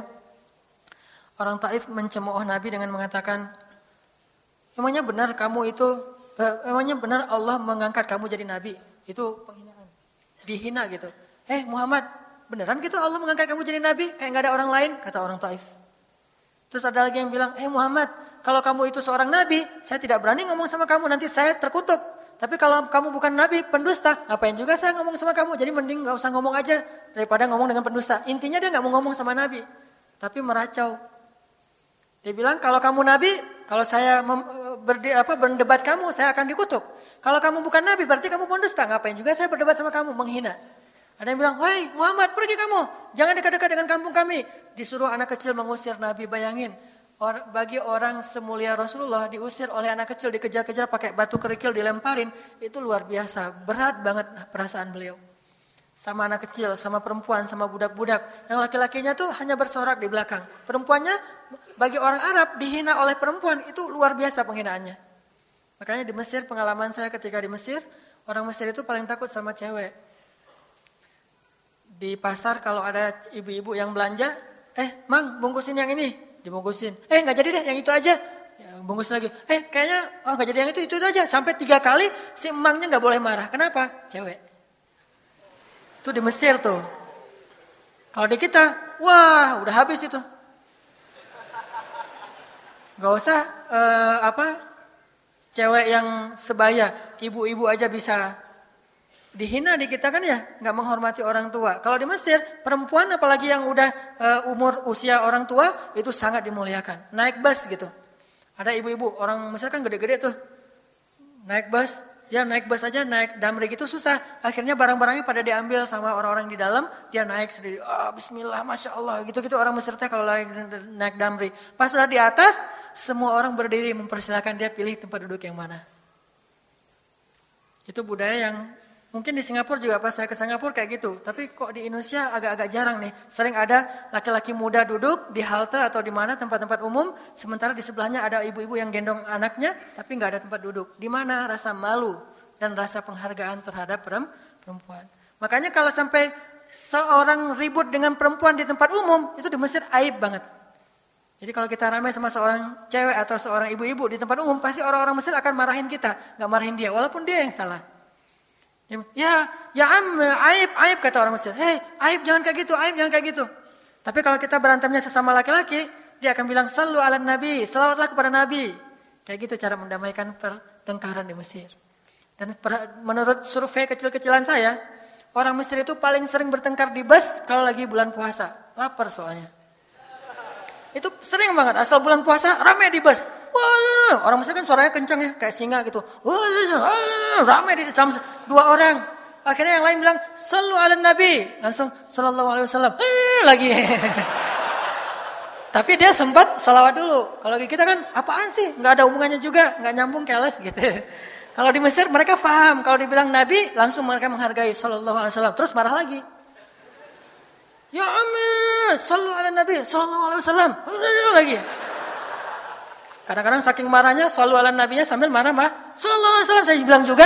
orang Taif mencemooh Nabi dengan mengatakan, emangnya benar emangnya benar Allah mengangkat kamu jadi Nabi? Itu penghinaan. Dihina gitu. Muhammad, beneran gitu Allah mengangkat kamu jadi Nabi? Kayak gak ada orang lain? Kata orang Taif. Terus ada lagi yang bilang, Muhammad, kalau kamu itu seorang Nabi, saya tidak berani ngomong sama kamu, nanti saya terkutuk. Tapi kalau kamu bukan Nabi, pendusta, ngapain juga saya ngomong sama kamu? Jadi mending gak usah ngomong aja daripada ngomong dengan pendusta. Intinya dia gak mau ngomong sama Nabi. Tapi meracau. Dia bilang kalau kamu Nabi, kalau saya berdebat kamu, saya akan dikutuk. Kalau kamu bukan Nabi, berarti kamu pendusta. Ngapain juga saya berdebat sama kamu, menghina. Ada yang bilang, hei Muhammad pergi kamu, jangan dekat-dekat dengan kampung kami. Disuruh anak kecil mengusir Nabi, bayangin. Bagi orang semulia Rasulullah diusir oleh anak kecil, dikejar-kejar pakai batu kerikil dilemparin. Itu luar biasa, berat banget perasaan beliau. Sama anak kecil, sama perempuan, sama budak-budak. Yang laki-lakinya tuh hanya bersorak di belakang. Perempuannya bagi orang Arab dihina oleh perempuan, itu luar biasa penghinaannya. Makanya di Mesir, pengalaman saya ketika di Mesir, orang Mesir itu paling takut sama cewek. Di pasar kalau ada ibu-ibu yang belanja, Mang bungkusin yang ini, dibungkusin. Gak jadi deh, yang itu aja. Ya, bungkus lagi. Kayaknya gak jadi yang itu aja. Sampai 3 kali si emangnya gak boleh marah. Kenapa? Cewek. Itu di Mesir tuh. Kalau di kita, wah udah habis itu. Gak usah cewek yang sebaya, ibu-ibu aja bisa dihina di kita kan ya, gak menghormati orang tua. Kalau di Mesir, perempuan apalagi yang udah umur usia orang tua, itu sangat dimuliakan. Naik bus gitu. Ada ibu-ibu, orang Mesir kan gede-gede tuh. Naik bus. Dia naik bus aja, naik damri gitu susah. Akhirnya barang-barangnya pada diambil sama orang-orang di dalam. Dia naik sendiri. Bismillah, Masya Allah. Gitu-gitu orang Mesir teh kalau naik damri. Pas sudah di atas, semua orang berdiri mempersilahkan dia pilih tempat duduk yang mana. Itu budaya yang mungkin di Singapura juga pas saya ke Singapura kayak gitu. Tapi kok di Indonesia agak-agak jarang nih. Sering ada laki-laki muda duduk di halte atau di mana tempat-tempat umum. Sementara di sebelahnya ada ibu-ibu yang gendong anaknya. Tapi gak ada tempat duduk. Di mana rasa malu dan rasa penghargaan terhadap perempuan. Makanya kalau sampai seorang ribut dengan perempuan di tempat umum. Itu di Mesir aib banget. Jadi kalau kita ramai sama seorang cewek atau seorang ibu-ibu di tempat umum. Pasti orang-orang Mesir akan marahin kita. Gak marahin dia walaupun dia yang salah. Ya am, aib kata orang Mesir. Hei, aib jangan kayak gitu, aib jangan kayak gitu. Tapi kalau kita berantemnya sesama laki-laki, dia akan bilang sallu ala nabi, selawatlah kepada nabi. Kayak gitu cara mendamaikan pertengkaran di Mesir. Dan menurut survei kecil-kecilan saya, orang Mesir itu paling sering bertengkar di bus kalau lagi bulan puasa. Lapar soalnya. Itu sering banget, asal bulan puasa rame di bus. Wah, orang Mesir kan suaranya kencang ya, kayak singa gitu. Wah, rame di jam 2 orang. Akhirnya yang lain bilang, sallu ala nabi. Langsung, sallallahu alaihi wasallam. Lagi. Tapi dia sempat salawat dulu. Kalau di kita kan, apaan sih? Nggak ada hubungannya juga, nggak nyambung keles gitu. Kalau di Mesir mereka paham. Kalau dibilang nabi, langsung mereka menghargai sallallahu alaihi wasallam. Terus marah lagi. Ya amin, sallu ala nabi, sallallahu alaihi wasallam. Lagi. Kadang-kadang saking marahnya, sallu ala nabinya sambil marah-marah. Sallallahu alaihi wasallam, saya bilang juga.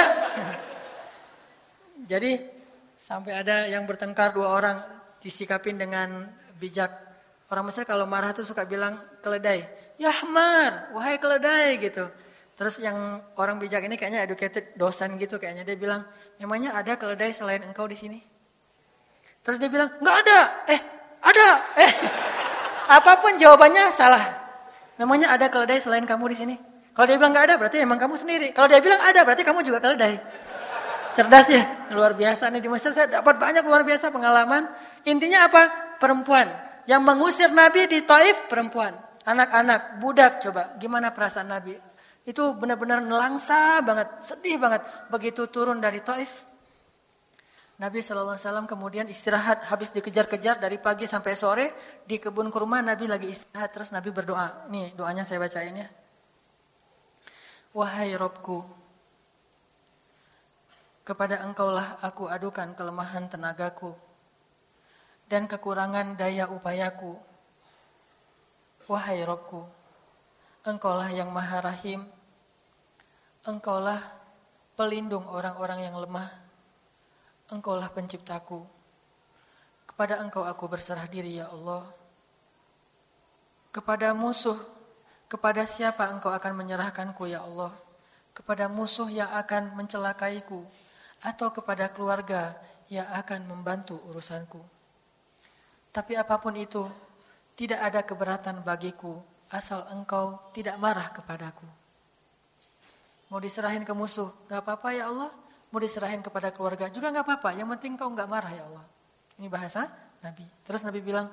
Jadi sampai ada yang bertengkar 2 orang disikapin dengan bijak. Orang Mesir kalau marah tuh suka bilang keledai. Ya Ahmar, wahai keledai gitu. Terus yang orang bijak ini kayaknya educated dosen gitu kayaknya. Dia bilang, memangnya ada keledai selain engkau di sini? Terus dia bilang, enggak ada. Ada. Apapun jawabannya salah. Memangnya ada keledai selain kamu di sini? Kalau dia bilang enggak ada, berarti emang kamu sendiri. Kalau dia bilang ada, berarti kamu juga keledai. Cerdas ya, luar biasa nih di Mesir. Saya dapat banyak luar biasa pengalaman. Intinya apa? Perempuan. Yang mengusir Nabi di Taif, perempuan. Anak-anak, budak, coba. Gimana perasaan Nabi? Itu benar-benar nelangsa banget, sedih banget. Begitu turun dari Taif. Nabi SAW kemudian istirahat, habis dikejar-kejar dari pagi sampai sore. Di kebun kurma Nabi lagi istirahat, terus Nabi berdoa. Nih doanya saya bacain ya. Wahai Robku, kepada engkaulah aku adukan kelemahan tenagaku dan kekurangan daya upayaku. Wahai Robku, engkaulah yang maha rahim, engkaulah pelindung orang-orang yang lemah. Engkaulah penciptaku. Kepada engkau aku berserah diri ya Allah. Kepada musuh, kepada siapa engkau akan menyerahkanku ya Allah? Kepada musuh yang akan mencelakaiku atau kepada keluarga yang akan membantu urusanku. Tapi apapun itu, tidak ada keberatan bagiku asal engkau tidak marah kepadaku. Mau diserahin ke musuh, gak apa-apa ya Allah. Mau diserahin kepada keluarga juga gak apa-apa. Yang penting kau gak marah ya Allah. Ini bahasa Nabi. Terus Nabi bilang,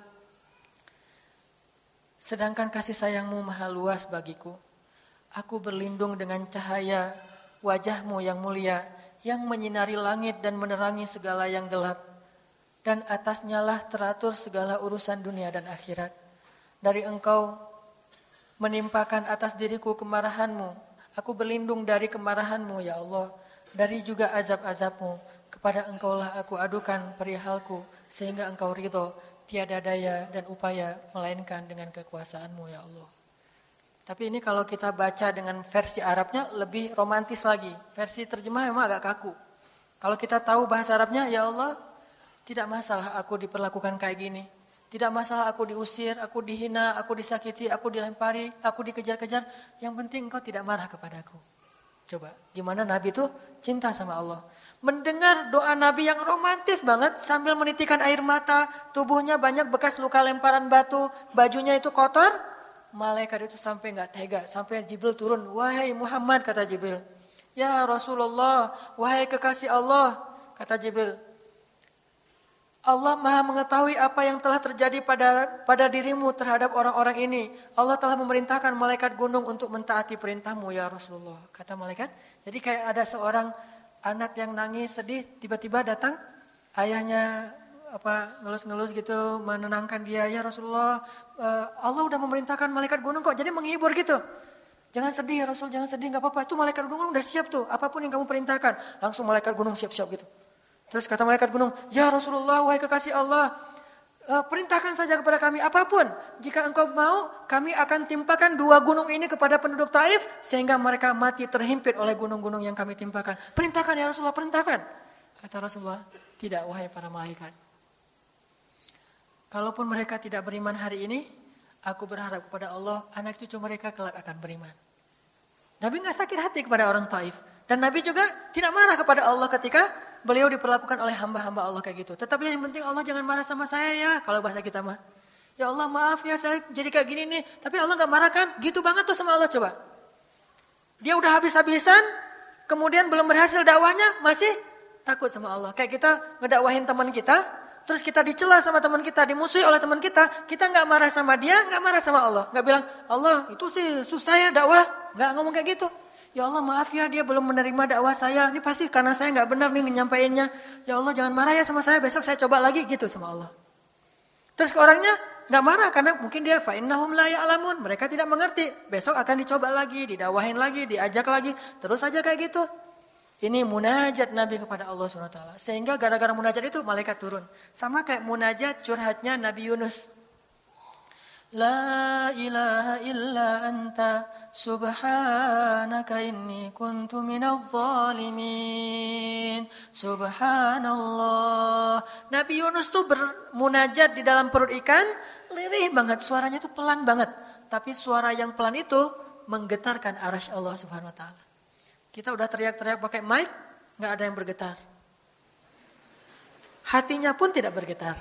sedangkan kasih sayangmu maha luas bagiku. Aku berlindung dengan cahaya wajahmu yang mulia, yang menyinari langit dan menerangi segala yang gelap. Dan atasnya lah teratur segala urusan dunia dan akhirat. Dari engkau menimpakan atas diriku kemarahanmu. Aku berlindung dari kemarahanmu ya Allah. Dari juga azab-azabmu, kepada engkaulah aku adukan perihalku, sehingga engkau ridho, tiada daya dan upaya, melainkan dengan kekuasaanmu ya Allah. Tapi ini kalau kita baca dengan versi Arabnya lebih romantis lagi. Versi terjemah memang agak kaku. Kalau kita tahu bahasa Arabnya, ya Allah, tidak masalah aku diperlakukan kayak gini. Tidak masalah aku diusir, aku dihina, aku disakiti, aku dilempari, aku dikejar-kejar. Yang penting engkau tidak marah kepadaku. Coba, gimana Nabi itu cinta sama Allah. Mendengar doa Nabi yang romantis banget sambil menitikan air mata. Tubuhnya banyak bekas luka lemparan batu. Bajunya itu kotor. Malaikat itu sampai gak tega. Sampai Jibril turun. Wahai Muhammad, kata Jibril. Ya Rasulullah, wahai kekasih Allah. Kata Jibril. Allah maha mengetahui apa yang telah terjadi pada dirimu terhadap orang-orang ini. Allah telah memerintahkan malaikat gunung untuk mentaati perintahmu ya Rasulullah. Kata malaikat, jadi kayak ada seorang anak yang nangis sedih, tiba-tiba datang ayahnya ngelus-ngelus gitu, menenangkan dia. Ya Rasulullah, Allah udah memerintahkan malaikat gunung kok, jadi menghibur gitu. Jangan sedih ya Rasul, jangan sedih, gak apa-apa. Itu malaikat gunung udah siap tuh, apapun yang kamu perintahkan. Langsung malaikat gunung siap-siap gitu. Terus kata malaikat gunung, ya Rasulullah, wahai kekasih Allah, perintahkan saja kepada kami apapun. Jika engkau mau, kami akan timpakan 2 gunung ini kepada penduduk Taif, sehingga mereka mati terhimpit oleh gunung-gunung yang kami timpakan. Perintahkan ya Rasulullah, perintahkan. Kata Rasulullah, tidak wahai para malaikat. Kalaupun mereka tidak beriman hari ini, aku berharap kepada Allah, anak cucu mereka kelak akan beriman. Nabi gak sakit hati kepada orang Taif. Dan Nabi juga tidak marah kepada Allah ketika beliau diperlakukan oleh hamba-hamba Allah kayak gitu. Tetapi yang penting Allah jangan marah sama saya ya, kalau bahasa kita mah. Ya Allah maaf ya saya jadi kayak gini nih, tapi Allah gak marah kan? Gitu banget tuh sama Allah coba. Dia udah habis-habisan, kemudian belum berhasil dakwahnya, masih takut sama Allah. Kayak kita ngedakwahin teman kita, terus kita dicela sama teman kita, dimusuhi oleh teman kita gak marah sama dia, gak marah sama Allah. Gak bilang, Allah itu sih susah ya dakwah, gak ngomong kayak gitu. Ya Allah maaf ya dia belum menerima dakwah saya, ini pasti karena saya gak benar nih nyampaiinnya. Ya Allah jangan marah ya sama saya, besok saya coba lagi gitu sama Allah. Terus ke orangnya gak marah karena mungkin dia fa'innahum la ya'lamun, mereka tidak mengerti. Besok akan dicoba lagi, didakwahin lagi, diajak lagi, terus aja kayak gitu. Ini munajat Nabi kepada Allah SWT. Sehingga gara-gara munajat itu malaikat turun. Sama kayak munajat curhatnya Nabi Yunus. La ilaha illa anta subhanaka inni kuntu minadh zalimin. Subhanallah. Nabi Yunus tuh bermunajat di dalam perut ikan, lirih banget, suaranya tuh pelan banget. Tapi suara yang pelan itu menggetarkan arasy Allah Subhanahu wa taala. Kita udah teriak-teriak pakai mic, gak ada yang bergetar. Hatinya pun tidak bergetar.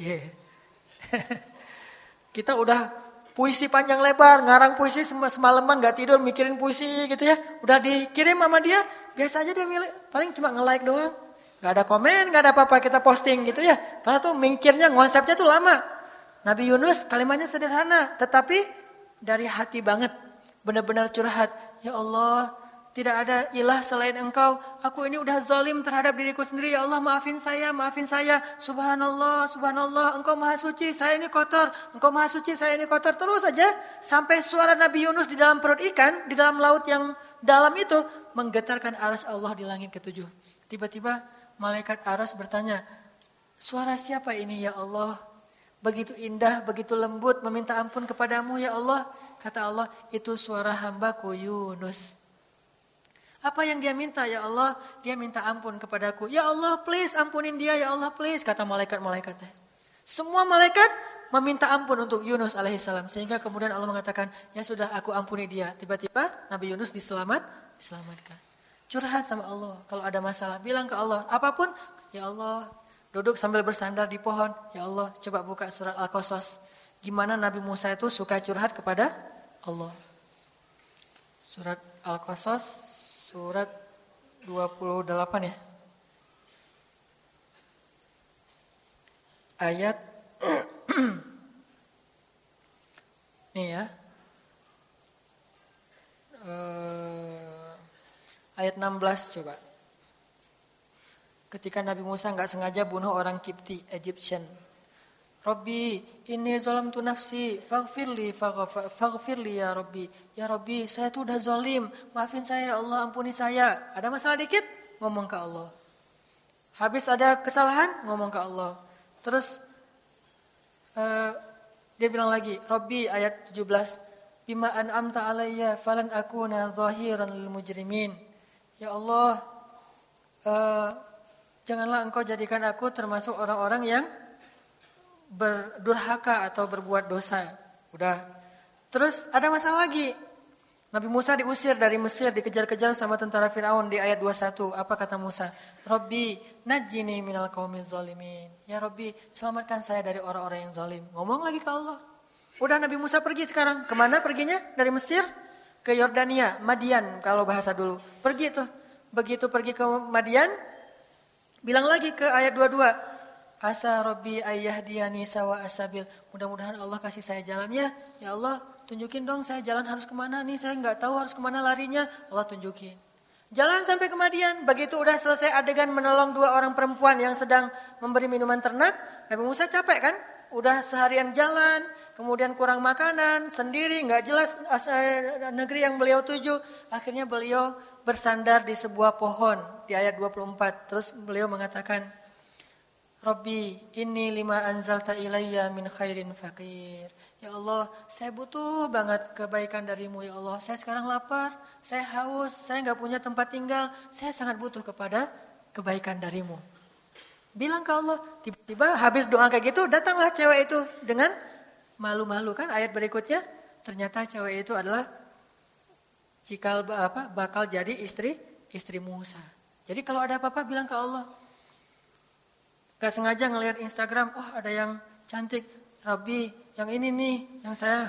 Kita udah puisi panjang lebar, ngarang puisi semalaman gak tidur mikirin puisi gitu ya. Udah dikirim sama dia, biasa aja dia paling cuma nge-like doang. Gak ada komen, gak ada apa-apa kita posting gitu ya. Padahal tuh mikirnya, konsepnya tuh lama. Nabi Yunus kalimatnya sederhana, tetapi dari hati banget. Benar-benar curhat. Ya Allah, tidak ada ilah selain engkau. Aku ini udah zalim terhadap diriku sendiri. Ya Allah maafin saya, maafin saya. Subhanallah, subhanallah. Engkau maha suci, saya ini kotor. Engkau maha suci, saya ini kotor. Terus aja sampai suara Nabi Yunus di dalam perut ikan, di dalam laut yang dalam itu, menggetarkan arasy Allah di langit ketujuh. Tiba-tiba malaikat arasy bertanya, suara siapa ini ya Allah? Begitu indah, begitu lembut, meminta ampun kepadamu ya Allah. Kata Allah, itu suara hambaku Yunus. Apa yang dia minta ya Allah? Dia minta ampun kepadaku. Ya Allah please ampunin dia ya Allah please. Kata malaikat-malaikatnya. Semua malaikat meminta ampun untuk Yunus alaihissalam. Sehingga kemudian Allah mengatakan ya sudah aku ampuni dia. Tiba-tiba Nabi Yunus diselamatkan. Curhat sama Allah. Kalau ada masalah bilang ke Allah. Apapun ya Allah. Duduk sambil bersandar di pohon. Ya Allah coba buka surat Al-Qasas. Gimana Nabi Musa itu suka curhat kepada Allah. Surat Al-Qasas. Surat 28 ya. Ayat nih ya. Ayat 16 coba. Ketika Nabi Musa enggak sengaja bunuh orang Kipti, Egyptian. Rabbi, inni zalamtu nafsi, faghfirli ya Rabbi. Ya Rabbi, saya tuh udah zalim, maafin saya ya Allah, ampuni saya. Ada masalah dikit, ngomong ke Allah. Habis ada kesalahan, ngomong ke Allah. Terus dia bilang lagi, Rabbi ayat 17, bima an'amta alayya falan akuna zahiran lil mujrimin. Ya Allah, janganlah engkau jadikan aku termasuk orang-orang yang berdurhaka atau berbuat dosa. Udah. Terus ada masalah lagi. Nabi Musa diusir dari Mesir, dikejar-kejar sama tentara Firaun di ayat 21. Apa kata Musa? Rabbi, najjini minal qaumiz zalimin. Ya Rabbi, selamatkan saya dari orang-orang yang zalim. Ngomong lagi ke Allah. Udah Nabi Musa pergi sekarang. Kemana perginya? Dari Mesir ke Yordania, Madian kalau bahasa dulu. Pergi tuh. Begitu pergi ke Madian, bilang lagi ke ayat 22. Asa Rabbi ayyahdiyani sawa asabil. Mudah-mudahan Allah kasih saya jalan ya. Ya Allah, tunjukin dong saya jalan harus kemana nih. Saya nggak tahu harus kemana larinya. Allah tunjukin. Jalan sampai ke Madian. Begitu udah selesai adegan menolong dua orang perempuan yang sedang memberi minuman ternak. Nabi Musa capek kan? Udah seharian jalan, kemudian kurang makanan, sendiri, nggak jelas negeri yang beliau tuju. Akhirnya beliau bersandar di sebuah pohon di ayat 24. Terus beliau mengatakan, Rabbi, inni lima anzalta ilayya min khairin faqir. Ya Allah, saya butuh banget kebaikan darimu ya Allah. Saya sekarang lapar, saya haus, saya nggak punya tempat tinggal. Saya sangat butuh kepada kebaikan darimu. Bilang ke Allah, tiba-tiba habis doa kayak gitu, datanglah cewek itu dengan malu-malu kan. Ayat berikutnya, ternyata cewek itu adalah bakal jadi istri Musa. Jadi kalau ada apa-apa bilang ke Allah. Gak sengaja ngelihat Instagram, oh ada yang cantik, Rabbi, yang ini nih, yang saya.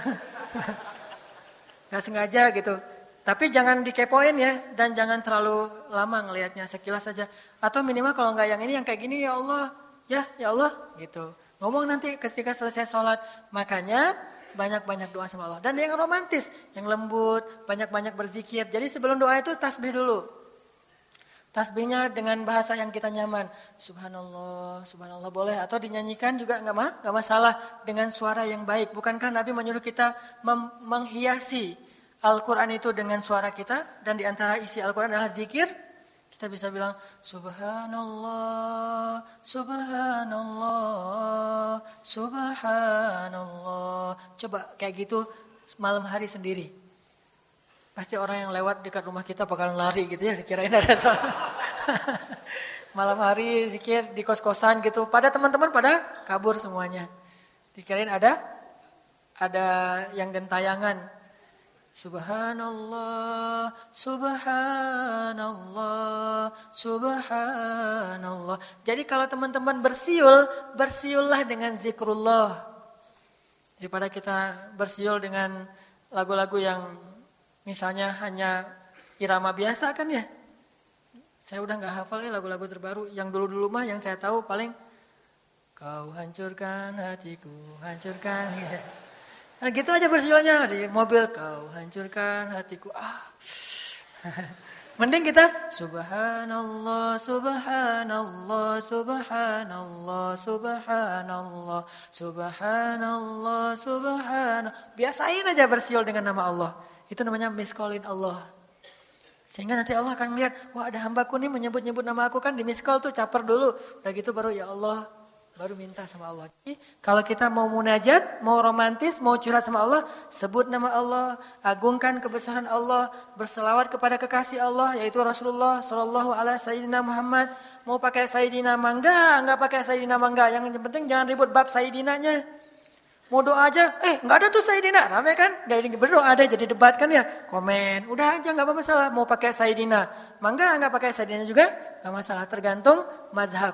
Gak sengaja gitu. Tapi jangan dikepoin ya, dan jangan terlalu lama ngelihatnya, sekilas saja. Atau minimal kalau nggak yang ini, yang kayak gini, ya Allah, ya Allah, gitu. Ngomong nanti ketika selesai sholat. Makanya banyak-banyak doa sama Allah. Dan yang romantis, yang lembut, banyak-banyak berzikir. Jadi sebelum doa itu tasbih dulu. Tasbihnya dengan bahasa yang kita nyaman. Subhanallah, subhanallah boleh. Atau dinyanyikan juga nggak masalah dengan suara yang baik. Bukankah Nabi menyuruh kita menghiasi Al-Quran itu dengan suara kita, dan di antara isi Al-Quran adalah zikir. Kita bisa bilang Subhanallah, Subhanallah, Subhanallah. Coba kayak gitu malam hari sendiri. Pasti orang yang lewat dekat rumah kita bakalan lari gitu ya, dikirain ada soal. Malam hari zikir di kos-kosan gitu. Pada teman-teman pada kabur semuanya. Dikirain ada yang gentayangan. Subhanallah, Subhanallah, Subhanallah. Jadi kalau teman-teman bersiullah dengan zikrullah. Daripada kita bersiul dengan lagu-lagu yang misalnya hanya irama biasa kan ya. Saya udah gak hafal ya lagu-lagu terbaru. Yang dulu-dulu mah yang saya tahu paling kau hancurkan hatiku, hancurkan ya. Nah gitu aja bersiulnya di mobil, kau hancurkan hatiku. Mending kita Subhanallah, Subhanallah, Subhanallah, Subhanallah, Subhanallah, Subhanallah. Biasain aja bersiul dengan nama Allah. Itu namanya miss-callin Allah. Sehingga nanti Allah akan melihat, wah ada hambaku nih menyebut-nyebut nama aku kan di miss-call tuh, caper dulu. Udah gitu baru ya Allah, baru minta sama Allah. Jadi, kalau kita mau munajat, mau romantis, mau curhat sama Allah, sebut nama Allah, agungkan kebesaran Allah, berselawat kepada kekasih Allah, yaitu Rasulullah Sallallahu Alaihi Sayyidina Muhammad. Mau pakai Sayyidina mangga, enggak pakai Sayyidina mangga. Yang penting jangan ribut bab Sayyidinanya. Mau doa aja, enggak ada tuh Sayyidina, rame kan? Gak berdoa ada, jadi debat kan ya? Komen, udah aja enggak apa-masalah. Mau pakai Sayyidina mangga, enggak pakai Sayyidina juga, enggak masalah. Tergantung mazhab.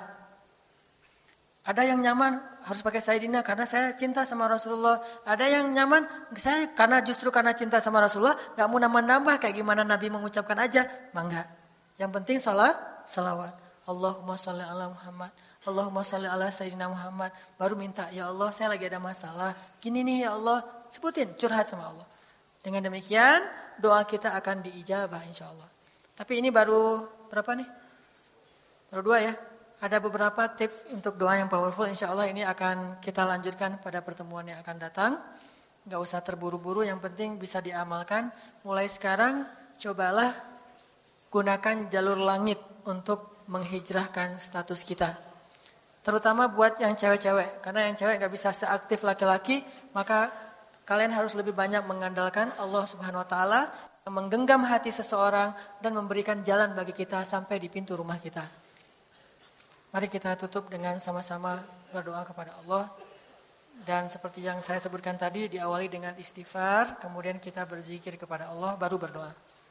Ada yang nyaman harus pakai Sayyidina karena saya cinta sama Rasulullah. Ada yang nyaman saya justru karena cinta sama Rasulullah gak mau nambah-nambah kayak gimana Nabi mengucapkan aja. Mangga. Yang penting salawat. Allahumma sholli ala Muhammad. Allahumma sholli ala Sayyidina Muhammad. Baru minta, ya Allah saya lagi ada masalah. Gini nih ya Allah. Sebutin, curhat sama Allah. Dengan demikian doa kita akan diijabah insya Allah. Tapi ini baru berapa nih? Baru 2 ya. Ada beberapa tips untuk doa yang powerful. Insya Allah ini akan kita lanjutkan pada pertemuan yang akan datang. Gak usah terburu-buru, yang penting bisa diamalkan. Mulai sekarang cobalah gunakan jalur langit untuk menghijrahkan status kita. Terutama buat yang cewek-cewek. Karena yang cewek gak bisa seaktif laki-laki, maka kalian harus lebih banyak mengandalkan Allah Subhanahu Wa Taala, menggenggam hati seseorang dan memberikan jalan bagi kita sampai di pintu rumah kita. Mari kita tutup dengan sama-sama berdoa kepada Allah. Dan seperti yang saya sebutkan tadi, diawali dengan istighfar, kemudian kita berzikir kepada Allah, baru berdoa.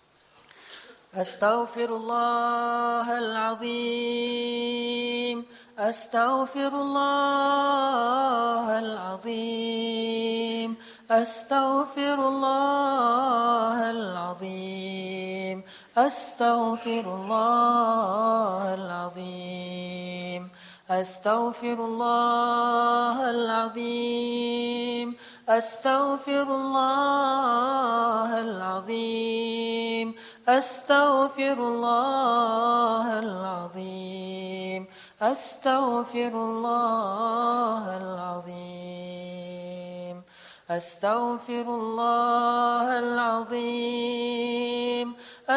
Astaghfirullahaladzim, astaghfirullahaladzim, astaghfirullahaladzim, astaghfirullahaladzim, astaghfirullahaladzim, astaghfirullahaladzim, astaghfirullahaladzim, astaghfirullahaladzim, astaghfirullahaladzim,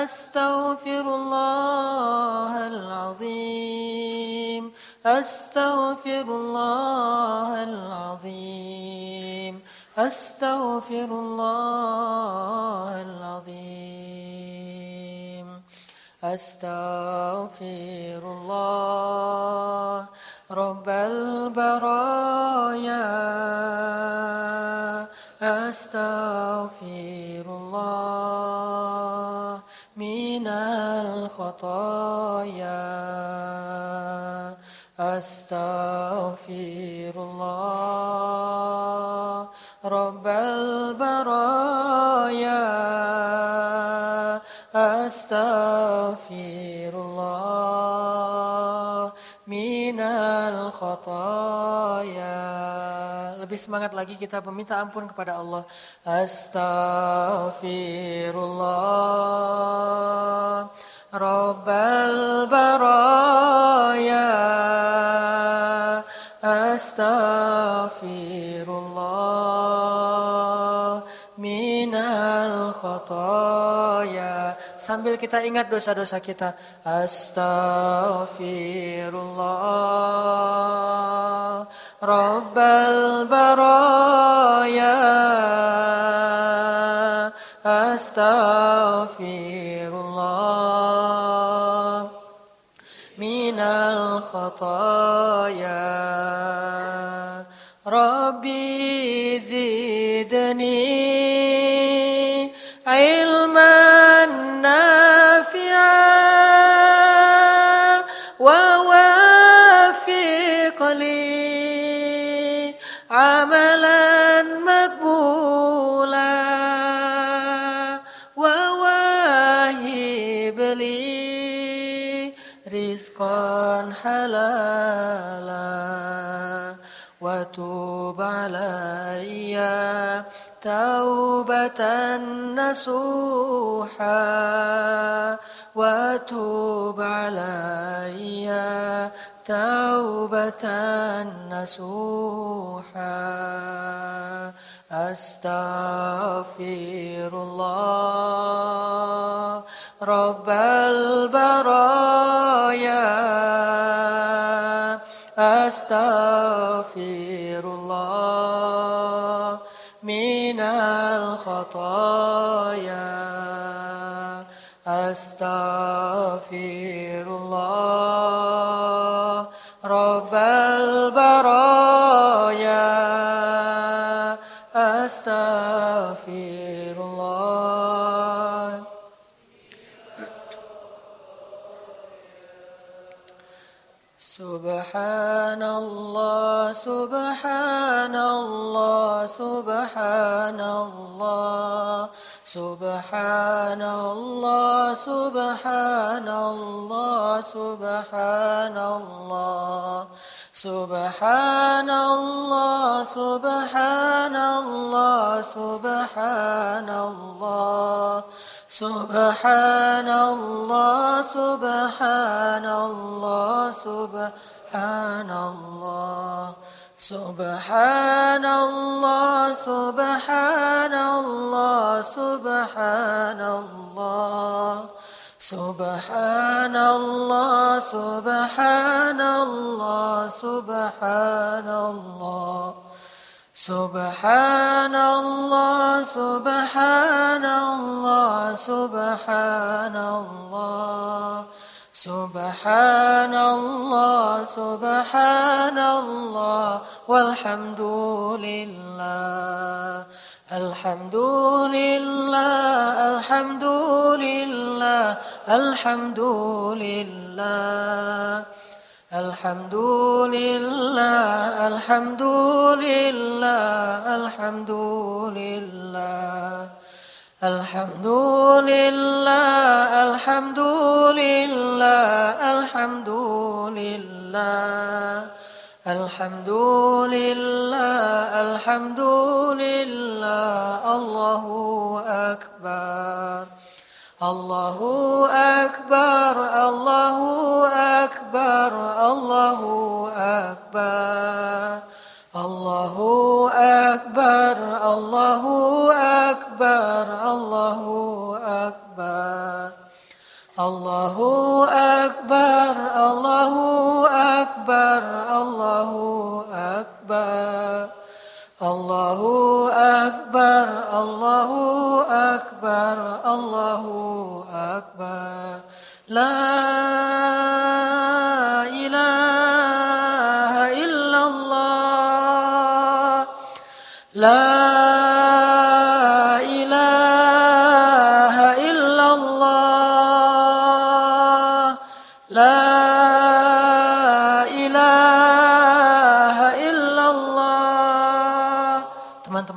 astaghfirullahaladzim, astaghfirullahaladzim, astaghfirullahaladzim, astaghfirullah Rabbal baraya, astaghfirullah minal khataya, Astaghfirullah Rabbal baraya. Astaghfirullah minal khataya. Lebih semangat lagi kita meminta ampun kepada Allah. Astaghfirullah Rabbal baraya. Astaghfirullah minal khataya. Sambil kita ingat dosa-dosa kita. Astaghfirullah Rabbal baraya. Astaghfirullah minal khataya. Rabbi zidni ilman nafi'an wa wafiq li amalan maqbula wa wahib li rizqan halala wa tub alayya taubatan nasuha wa tub alayya taubatan nasuha. Astaghfirullah Rabbal baraya. Astaghfirullah minal khataya. Astaghfirullah Rabbal baraya. Astaghfirullah. Subhanallah, subhanallah, subhanallah, subhanallah, subhanallah, subhanallah, subhanallah, subhanallah, subhanallah. Subhanallah, subhanallah, subhanallah. Subhanallah, subhanallah, subhanallah. Subhanallah, subhanallah, subhanallah. Subhanallah, subhanallah, subhanallah. Subhanallah, subhanallah, walhamdulillah. Alhamdulillah, alhamdulillah, alhamdulillah. Alhamdulillah, alhamdulillah, alhamdulillah. Alhamdulillah, alhamdulillah, alhamdulillah. Alhamdulillah, alhamdulillah, Allahu akbar. Allahu akbar, Allahu akbar, Allahu akbar. Allahu akbar, Allahu akbar, Allahu akbar. Allahu akbar, Allahu akbar, Allahu akbar. Allahu akbar, Allahu akbar, Allahu akbar. La ilaha illallah. La ilaha illallah. La ilaha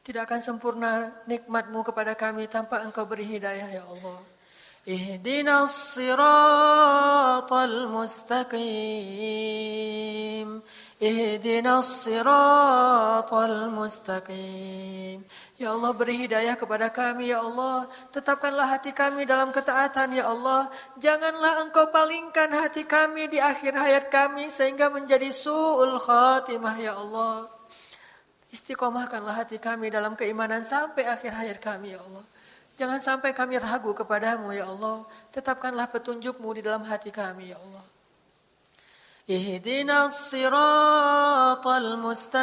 Tidak akan sempurna nikmat-Mu kepada kami tanpa Engkau beri hidayah ya Allah. Ihdinas siratal mustaqim. Ihdinas siratal mustaqim. Ya Allah, beri hidayah kepada kami ya Allah. Tetapkanlah hati kami dalam ketaatan ya Allah. Janganlah Engkau palingkan hati kami di akhir hayat kami sehingga menjadi su'ul khatimah ya Allah. Istiqomahkanlah hati kami dalam keimanan sampai akhir hayat kami ya Allah. Jangan sampai kami ragu kepadamu ya Allah. Tetapkanlah petunjuk-Mu di dalam hati kami ya Allah. Ihdinas siratal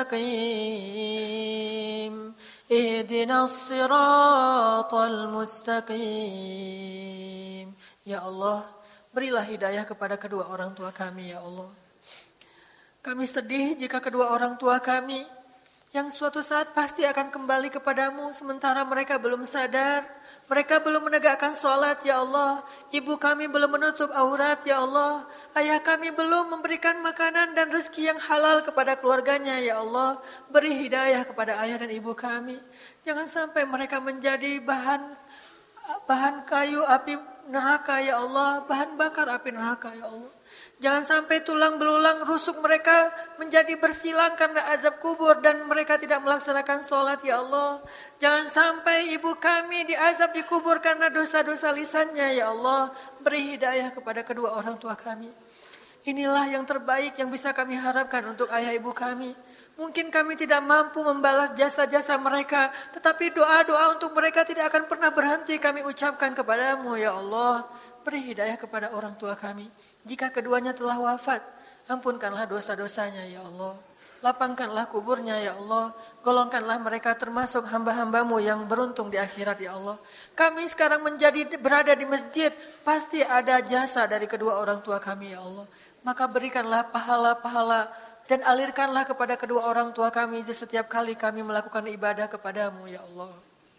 mustaqim. Ihdinas siratal mustaqim. Ya Allah, berilah hidayah kepada kedua orang tua kami ya Allah. Kami sedih jika kedua orang tua kami yang suatu saat pasti akan kembali kepadamu sementara mereka belum sadar, mereka belum menegakkan sholat ya Allah, ibu kami belum menutup aurat ya Allah, ayah kami belum memberikan makanan dan rezeki yang halal kepada keluarganya ya Allah. Beri hidayah kepada ayah dan ibu kami, jangan sampai mereka menjadi bahan kayu api neraka ya Allah, bahan bakar api neraka ya Allah. Jangan sampai tulang belulang rusuk mereka menjadi bersilang karena azab kubur dan mereka tidak melaksanakan sholat ya Allah. Jangan sampai ibu kami diazab di kubur karena dosa-dosa lisannya ya Allah. Beri hidayah kepada kedua orang tua kami. Inilah yang terbaik yang bisa kami harapkan untuk ayah ibu kami. Mungkin kami tidak mampu membalas jasa-jasa mereka, tetapi doa-doa untuk mereka tidak akan pernah berhenti kami ucapkan kepadamu ya Allah. Beri hidayah kepada orang tua kami. Jika keduanya telah wafat, ampunkanlah dosa-dosanya ya Allah. Lapangkanlah kuburnya ya Allah. Golongkanlah mereka termasuk hamba-hambamu yang beruntung di akhirat ya Allah. Kami sekarang berada di masjid, pasti ada jasa dari kedua orang tua kami ya Allah. Maka berikanlah pahala-pahala dan alirkanlah kepada kedua orang tua kami di setiap kali kami melakukan ibadah kepadamu ya Allah.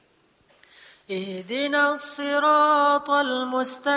Ihdinas siratal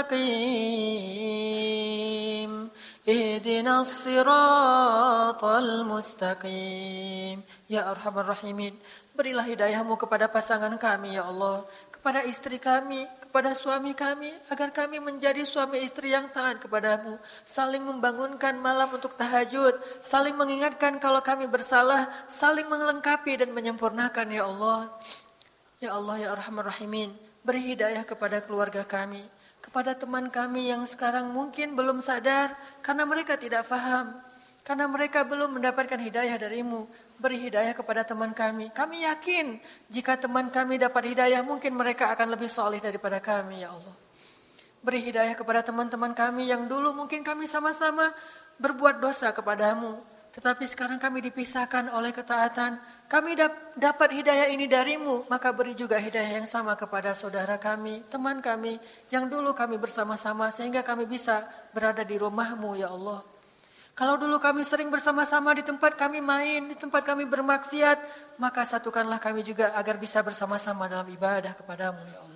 mustaqim. Ihdinas siratal mustaqim. Ya Arhamar Rahimin, berilah hidayah-Mu kepada pasangan kami ya Allah, kepada istri kami, kepada suami kami, agar kami menjadi suami istri yang taat kepadamu, saling membangunkan malam untuk tahajud, saling mengingatkan kalau kami bersalah, saling melengkapi dan menyempurnakan ya Allah. Ya Allah ya Arhamar Rahimin, beri hidayah kepada keluarga kami, kepada teman kami yang sekarang mungkin belum sadar karena mereka tidak faham, karena mereka belum mendapatkan hidayah darimu. Beri hidayah kepada teman kami. Kami yakin jika teman kami dapat hidayah mungkin mereka akan lebih soleh daripada kami ya Allah. Beri hidayah kepada teman-teman kami yang dulu mungkin kami sama-sama berbuat dosa kepadamu, tetapi sekarang kami dipisahkan oleh ketaatan. Kami dapat hidayah ini darimu, maka beri juga hidayah yang sama kepada saudara kami, teman kami, yang dulu kami bersama-sama sehingga kami bisa berada di rumahmu ya Allah. Kalau dulu kami sering bersama-sama di tempat kami main, di tempat kami bermaksiat, maka satukanlah kami juga agar bisa bersama-sama dalam ibadah kepadamu ya Allah.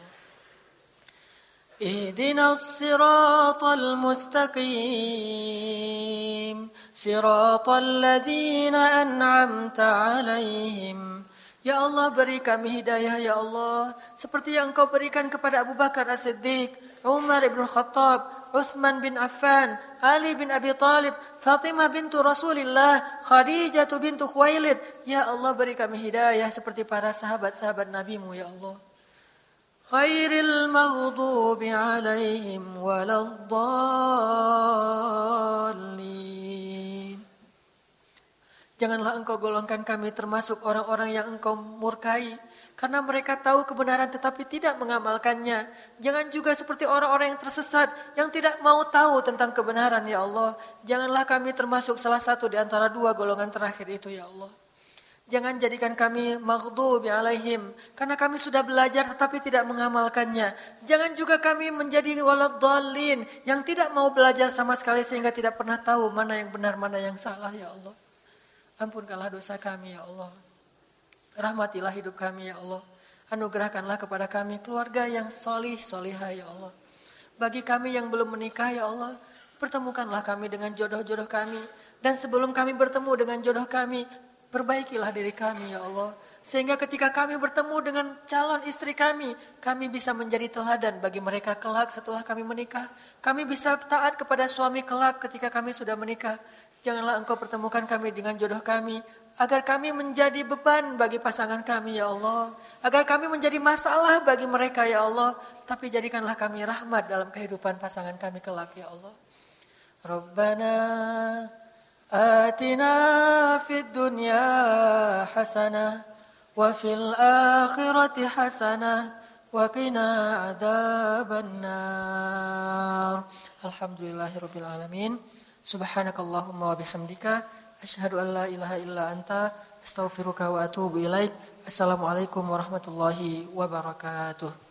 Ihdinas siratal mustaqim. Siratal ladzina an'amta alaihim. Ya Allah, beri kami hidayah ya Allah, seperti yang Engkau berikan kepada Abu Bakar As-Siddiq, Umar ibn Khattab, Uthman bin Affan, Ali bin Abi Talib, Fatimah bintu Rasulillah, Khadijah bintu Khuwailid. Ya Allah, beri kami hidayah seperti para sahabat-sahabat Nabi-Mu ya Allah. Khairil maghdubi alaihim waladdallin. Janganlah Engkau golongkan kami termasuk orang-orang yang Engkau murkai karena mereka tahu kebenaran tetapi tidak mengamalkannya. Jangan juga seperti orang-orang yang tersesat yang tidak mau tahu tentang kebenaran ya Allah. Janganlah kami termasuk salah satu di antara dua golongan terakhir itu ya Allah. Jangan jadikan kami maghdubi alaihim karena kami sudah belajar tetapi tidak mengamalkannya. Jangan juga kami menjadi waladdallin yang tidak mau belajar sama sekali sehingga tidak pernah tahu mana yang benar mana yang salah ya Allah. Ampunkanlah dosa kami ya Allah. Rahmatilah hidup kami ya Allah. Anugerahkanlah kepada kami keluarga yang solih-solihah ya Allah. Bagi kami yang belum menikah ya Allah, pertemukanlah kami dengan jodoh-jodoh kami. Dan sebelum kami bertemu dengan jodoh kami, Perbaikilah diri kami ya Allah. Sehingga ketika kami bertemu dengan calon istri kami bisa menjadi teladan bagi mereka kelak setelah kami menikah. Kami bisa taat kepada suami kelak ketika kami sudah menikah. Janganlah Engkau pertemukan kami dengan jodoh kami, agar kami menjadi beban bagi pasangan kami ya Allah. Agar kami menjadi masalah bagi mereka ya Allah. Tapi jadikanlah kami rahmat dalam kehidupan pasangan kami kelak ya Allah. Rabbana atina fid dunya hasanah wa fil akhirati hasanah wa qina adzabannar. Alhamdulillahirabbil alamin. Subhanakallahumma wa bihamdika asyhadu an la ilaha illa anta astaghfiruka wa atubu ilaik. Assalamualaikum warahmatullahi wabarakatuh.